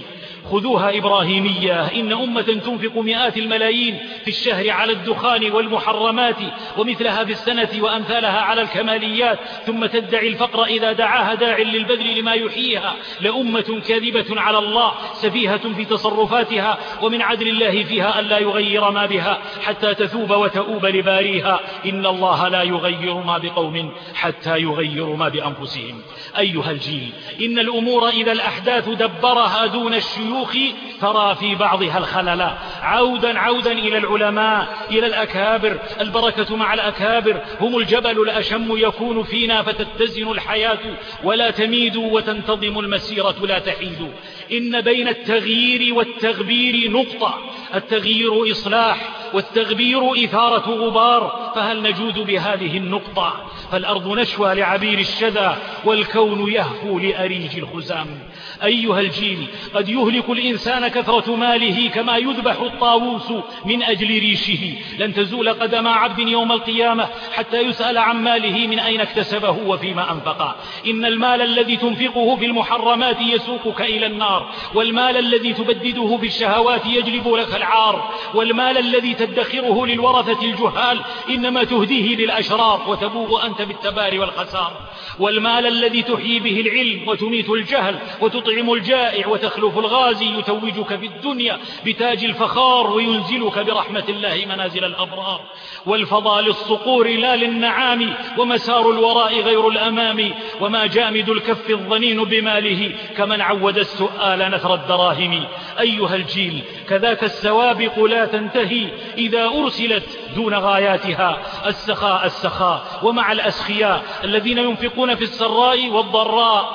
خذوها إبراهيمية. إن أمة تنفق مئات الملايين في الشهر على الدخان والمحرمات ومثلها في السنة وأمثالها على الكماليات، ثم تدعي الفقر إذا دعاها داع للبذل لما يحييها، لأمة كاذبة على الله سفيهة في تصرفاتها، ومن عدل الله فيها ألا يغير ما بها حتى تثوب وتؤوب لباريها. إن الله لا يغير ما بقوم حتى يغيروا ما بأنفسهم. أيها الجيل، إن الأمور إذا الأحداث دبرها دون الشيوخ ترى في بعضها الخلل. عودا إلى العلماء، إلى الأكابر. البركة مع الأكابر، هم الجبل الأشم يكون فينا فتتزن الحياة ولا تميد وتنتظم المسيرة لا تحيد. إن بين التغيير والتغبير نقطة، التغيير إصلاح والتغبير إثارة غبار، فهل نجود بهذه النقطة؟ فالأرض نشوى لعبير الشذا والكون يهفو لأريج الخزام. أيها الجيل، قد يهلك الإنسان كثرة ماله كما يذبح الطاووس من أجل ريشه. لن تزول قدم عبد يوم القيامة حتى يسأل عن ماله من أين اكتسبه وفيما أنفقه. إن المال الذي تنفقه في المحرمات يسوقك إلى النار، والمال الذي تبدده في الشهوات يجلب لك العار، والمال الذي تدخره للورثة الجهال إنما تهديه للأشرار وتبوغ أنت بالتبار والخسار. والمال الذي تحيي به العلم وتميت الجهل وتطعم الجائع وتخلف الغازي يتوجك في الدنيا بتاج الفخار وينزلك برحمة الله منازل الأبرار. والفضى للصقور لا للنعام، ومسار الوراء غير الأمام، وما جامد الكف الظنين بماله كمن عود السؤال نثر الدراهم. أيها الجيل، كذاك السوابق لا تنتهي إذا أرسلت دون غاياتها. السخاء ومع الأسخياء الذين ينفقون في السراء والضراء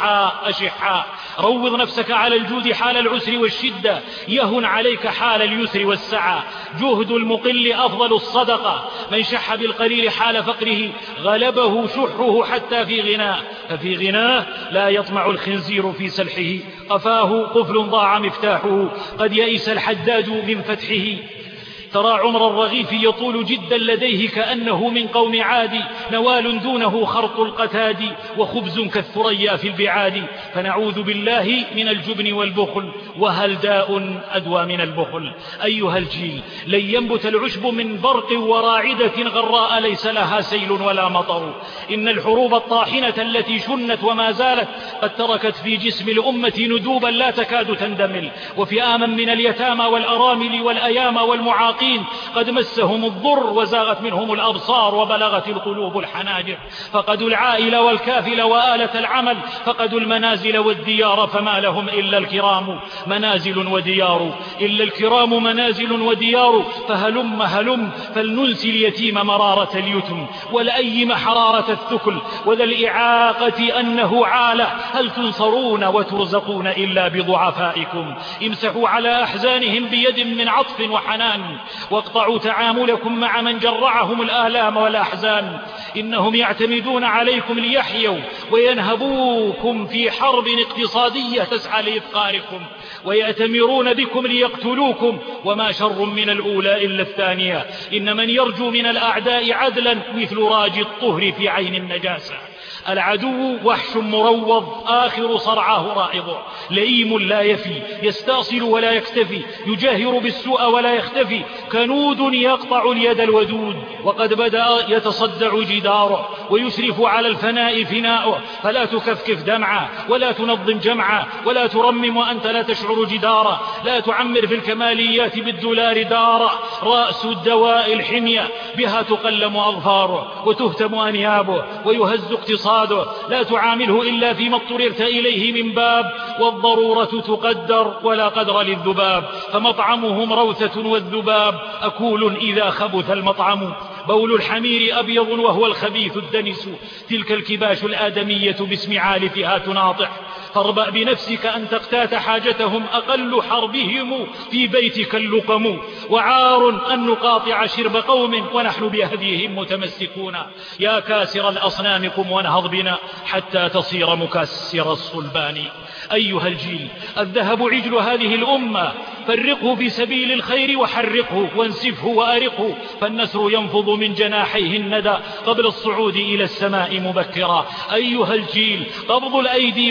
أشحاء. روض نفسك على الجود حال العسر والشدة، يهن عليك حال اليسر والسعة. جهد المقل أفضل الصدقة، من شح بالقليل حال فقره غلبه شحه حتى في غناه، ففي غناه لا يطمع الخنزير في سلحه. قفاه قفل ضاع مفتاحه، قد يئس الحداد من فتحه. ترى عمر الرغيف يطول جدا لديه كأنه من قوم عاد، نوال دونه خرط القتاد وخبز كالثريا في البعاد. فنعوذ بالله من الجبن والبخل، وهل داء أدوى من البخل. أيها الجيل، لن ينبت العشب من برق وراعدة غراء ليس لها سيل ولا مطر. إن الحروب الطاحنة التي شنت وما زالت قد تركت في جسم الأمة ندوبا لا تكاد تندمل، وفئاما من اليتامى والأرامل والأيام والمعاقين قد مسهم الضر وزاغت منهم الأبصار وبلغت القلوب الحناجر. فقدوا العائل والكافل وآلة العمل، فقدوا المنازل والديار، فما لهم إلا الكرام منازل وديار، إلا الكرام منازل وديار. فهلم فلننسي اليتيم مرارة اليتم، ولأيم حرارة الثكل، وذا الإعاقة أنه عالة. هل تنصرون وترزقون إلا بضعفائكم؟ امسحوا على أحزانهم بيد من عطف وحنان، واقطعوا تعاملكم مع من جرعهم الآلام والأحزان. إنهم يعتمدون عليكم ليحيوا وينهبوكم في حرب اقتصادية تسعى لإفقاركم، ويأتمرون بكم ليقتلوكم، وما شر من الأولى إلا الثانية. إن من يرجو من الأعداء عدلا مثل راجي الطهر في عين النجاسة. العدو وحش مروض آخر صرعاه رائض، لئيم لا يفي، يستأصل ولا يكتفي، يجاهر بالسوء ولا يختفي، كنود يقطع اليد الودود، وقد بدأ يتصدع جداره ويسرف على الفناء فناؤه. فلا تكفكف دمعه ولا تنظم جمعه ولا ترمم وأنت لا تشعر جداره. لا تعمر في الكماليات بالدولار داره. رأس الدواء الحمية، بها تقلم أظفاره وتهتم أنيابه ويهز اقتصاده. لا تعامله إلا فيما اضطررت إليه من باب، والضرورة تقدر ولا قدر للذباب. فمطعمهم روثة والذباب أكول إذا خبث المطعم. بول الحمير أبيض وهو الخبيث الدنس، تلك الكباش الآدمية باسم عالفها تناطح. فاربأ بنفسك أن تقتات حاجتهم، أقل حربهم في بيتك اللقم. وعار أن نقاطع شرب قوم ونحن بهديهم متمسكون. يا كاسر الأصنام قم وانهض بنا حتى تصير مكسر الصلبان. أيها الجيل، الذهب عجل هذه الأمة، فرقه في سبيل الخير وحرقه وانسفه وأرقه، فالنسر ينفض من جناحيه الندى قبل الصعود إلى السماء مبكرا. أيها الجيل، قبض الأيدي مسبة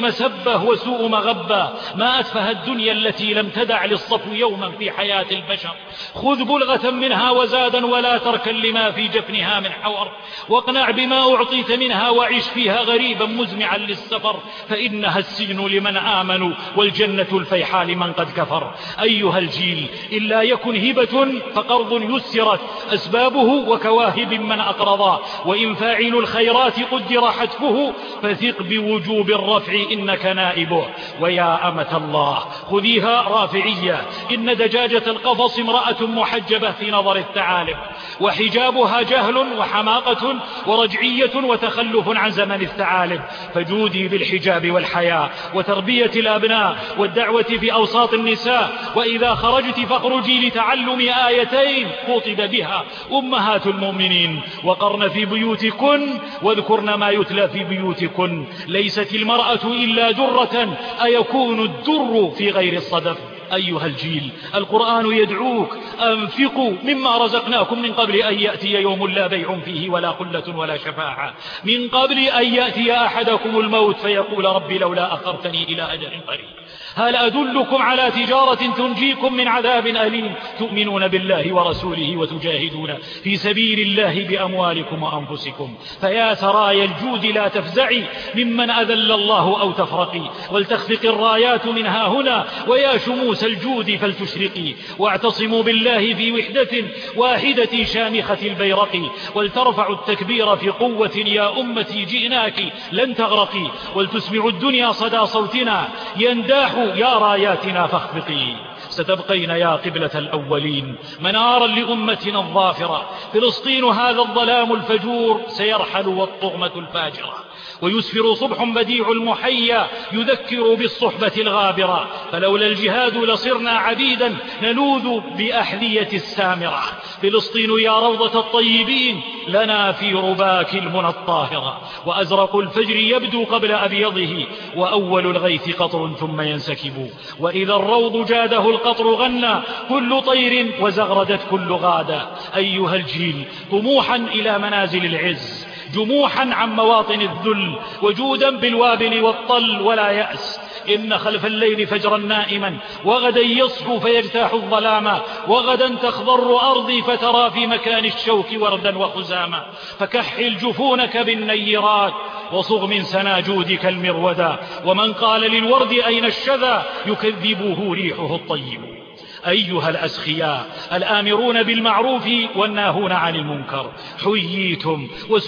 محبة وسوء مغبة. ما أتفه الدنيا التي لم تدع للصفو يوما في حياة البشر. خذ بلغة منها وزادا ولا تركا لما في جفنها من حور، واقنع بما أعطيت منها وعيش فيها غريبا مزمعا للسفر، فإنها السجن لمن آمنوا والجنة الفيحاء لمن قد كفر. أيها الجيل، إلا يكن هبة فقرض يسرت أسبابه وكواهب من أقرضا، وإن فاعل الخيرات قدر حتفه فثق بوجوب الرفع إنك نائبه. ويا أمة الله خذيها رافعية، إن دجاجة القفص امرأة محجبة في نظر الثعالب، وحجابها جهل وحماقة ورجعية وتخلف عن زمن الثعالب. فجودي بالحجاب والحياء وتربية الأبناء والدعوة في أوساط النساء، وإذا خرجت فاخرجي لتعلم آيتين خطب بها أمهات المؤمنين: وقرن في بيوتكن واذكرن ما يتلى في بيوتكن. ليست المرأة إلا درة، أيكون الدر في غير الصدف؟ أيها الجيل، القرآن يدعوك: أنفقوا مما رزقناكم من قبل أن يأتي يوم لا بيع فيه ولا خلة ولا شفاعة، من قبل أن يأتي أحدكم الموت فيقول رب لولا أخرتني إلى أجل قريب. هل أدلكم على تجارة تنجيكم من عذاب أليم؟ تؤمنون بالله ورسوله وتجاهدون في سبيل الله بأموالكم وأنفسكم. فيا سرايا الجود لا تفزعي ممن أذل الله أو تفرقي، ولتخفق الرايات منها هنا، ويا شموس الجود فلتشرقي. واعتصموا بالله في وحدة واحدة شامخة البيرق، ولترفعوا التكبير في قوة يا أمتي جئناك لن تغرقي، ولتسمعوا الدنيا صدى صوتنا ينداح يا راياتنا فاخفقي. ستبقين يا قبلة الأولين منارا لأمتنا الظافرة. فلسطين هذا الظلام الفجور سيرحل والطغمة الفاجرة، ويسفر صبح بديع المحيا يذكر بالصحبة الغابرة. فلولا الجهاد لصرنا عبيدا نلوذ بأحذية السامرة. فلسطين يا روضة الطيبين لنا في رباك المنى الطاهرة، وأزرق الفجر يبدو قبل أبيضه، وأول الغيث قطر ثم ينسكب. وإذا الروض جاده القطر غنى كل طير وزغردت كل غادة. أيها الجيل، طموحا إلى منازل العز، جموحا عن مواطن الذل، وجودا بالوابل والطل ولا يأس. إن خلف الليل فجرا نائما، وغدا يصحو فيجتاح الظلاما، وغدا تخضر أرضي فترى في مكان الشوك وردا وخزاما. فكحل جفونك بالنيرات وصغ من سناجودك المرودا، ومن قال للورد أين الشذا يكذبه ريحه الطيب. أيها الأسخياء الآمرون بالمعروف والناهون عن المنكر، حييتم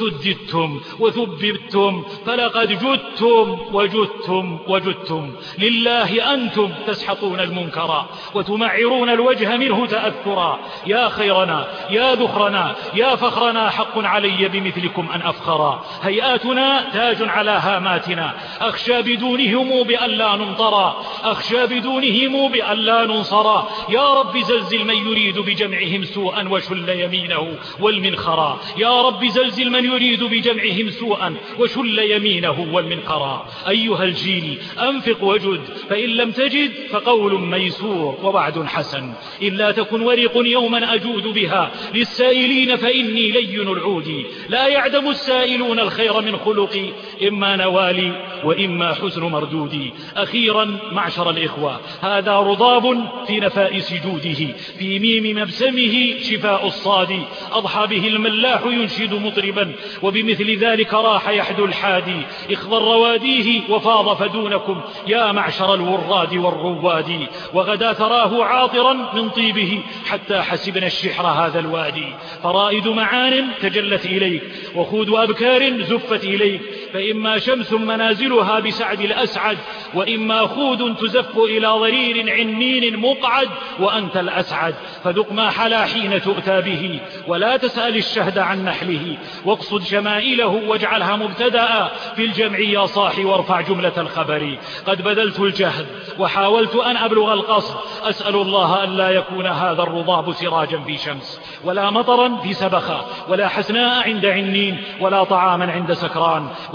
وسددتم وثببتم، فلقد جدتم وجدتم وجدتم. لله أنتم تسحقون المنكر وتمعرون الوجه منه تأثرا. يا خيرنا يا ذخرنا يا فخرنا، حق علي بمثلكم أن أفخرا. هيئاتنا تاج على هاماتنا، أخشى بدونهم بأن لا نمطرا، أخشى بدونهم بأن لا ننصرا. يا رب زلزل من يريد بجمعهم سوءا وشل يمينه والمنخرا. يا رب زلزل من يريد بجمعهم سوءا وشل يمينه والمنخرا. أيها الجيل، أنفق وجد، فإن لم تجد فقول ميسور ووعد حسن. إلا تكن ورق يوما أجود بها للسائلين فإني لين العود. لا يعدم السائلون الخير من خلقي، إما نوالي وإما حسن مردودي. أخيرا معشر الإخوة، هذا رضاب في نفائس جوده، في ميم مبسمه شفاء الصاد. أضحى به الملاح ينشد مطربا، وبمثل ذلك راح يحدو الحادي. اخضر رواديه وفاض فدونكم يا معشر الوراد والرواد. وغدا تراه عاطرا من طيبه حتى حسبنا الشحر هذا الوادي. فرائد معان تجلت إليك، وخود أبكار زفت إليك. فإما شمس منازلها بسعد الأسعد، وإما خود تزف إلى ضرير عنين مقعد وأنت الأسعد. فذق ما حلا حين تؤتى به، ولا تسأل الشهد عن نحله. واقصد شمائله واجعلها مبتدأ في الجمع يا صاحي، وارفع جملة الخبر. قد بذلت الجهد وحاولت أن أبلغ القصد، أسأل الله أن لا يكون هذا الرضاب سراجا في شمس، ولا مطرا في سبخة، ولا حسناء عند عنين، ولا طعاما عند سكران.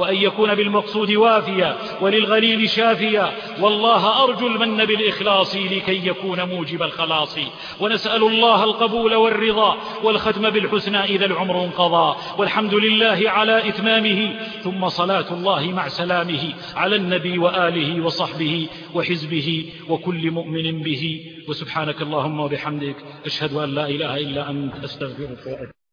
وأن يكون بالمقصود وافيا وللغليل شافيا، والله أرجو المن بالإخلاص لكي يكون موجب الخلاص، ونسأل الله القبول والرضا والختم بالحسنى إذا العمر انقضى، والحمد لله على إتمامه، ثم صلاة الله مع سلامه على النبي وآله وصحبه وحزبه وكل مؤمن به. وسبحانك اللهم وبحمدك أشهد أن لا إله إلا أنت أستغفرك وأتوب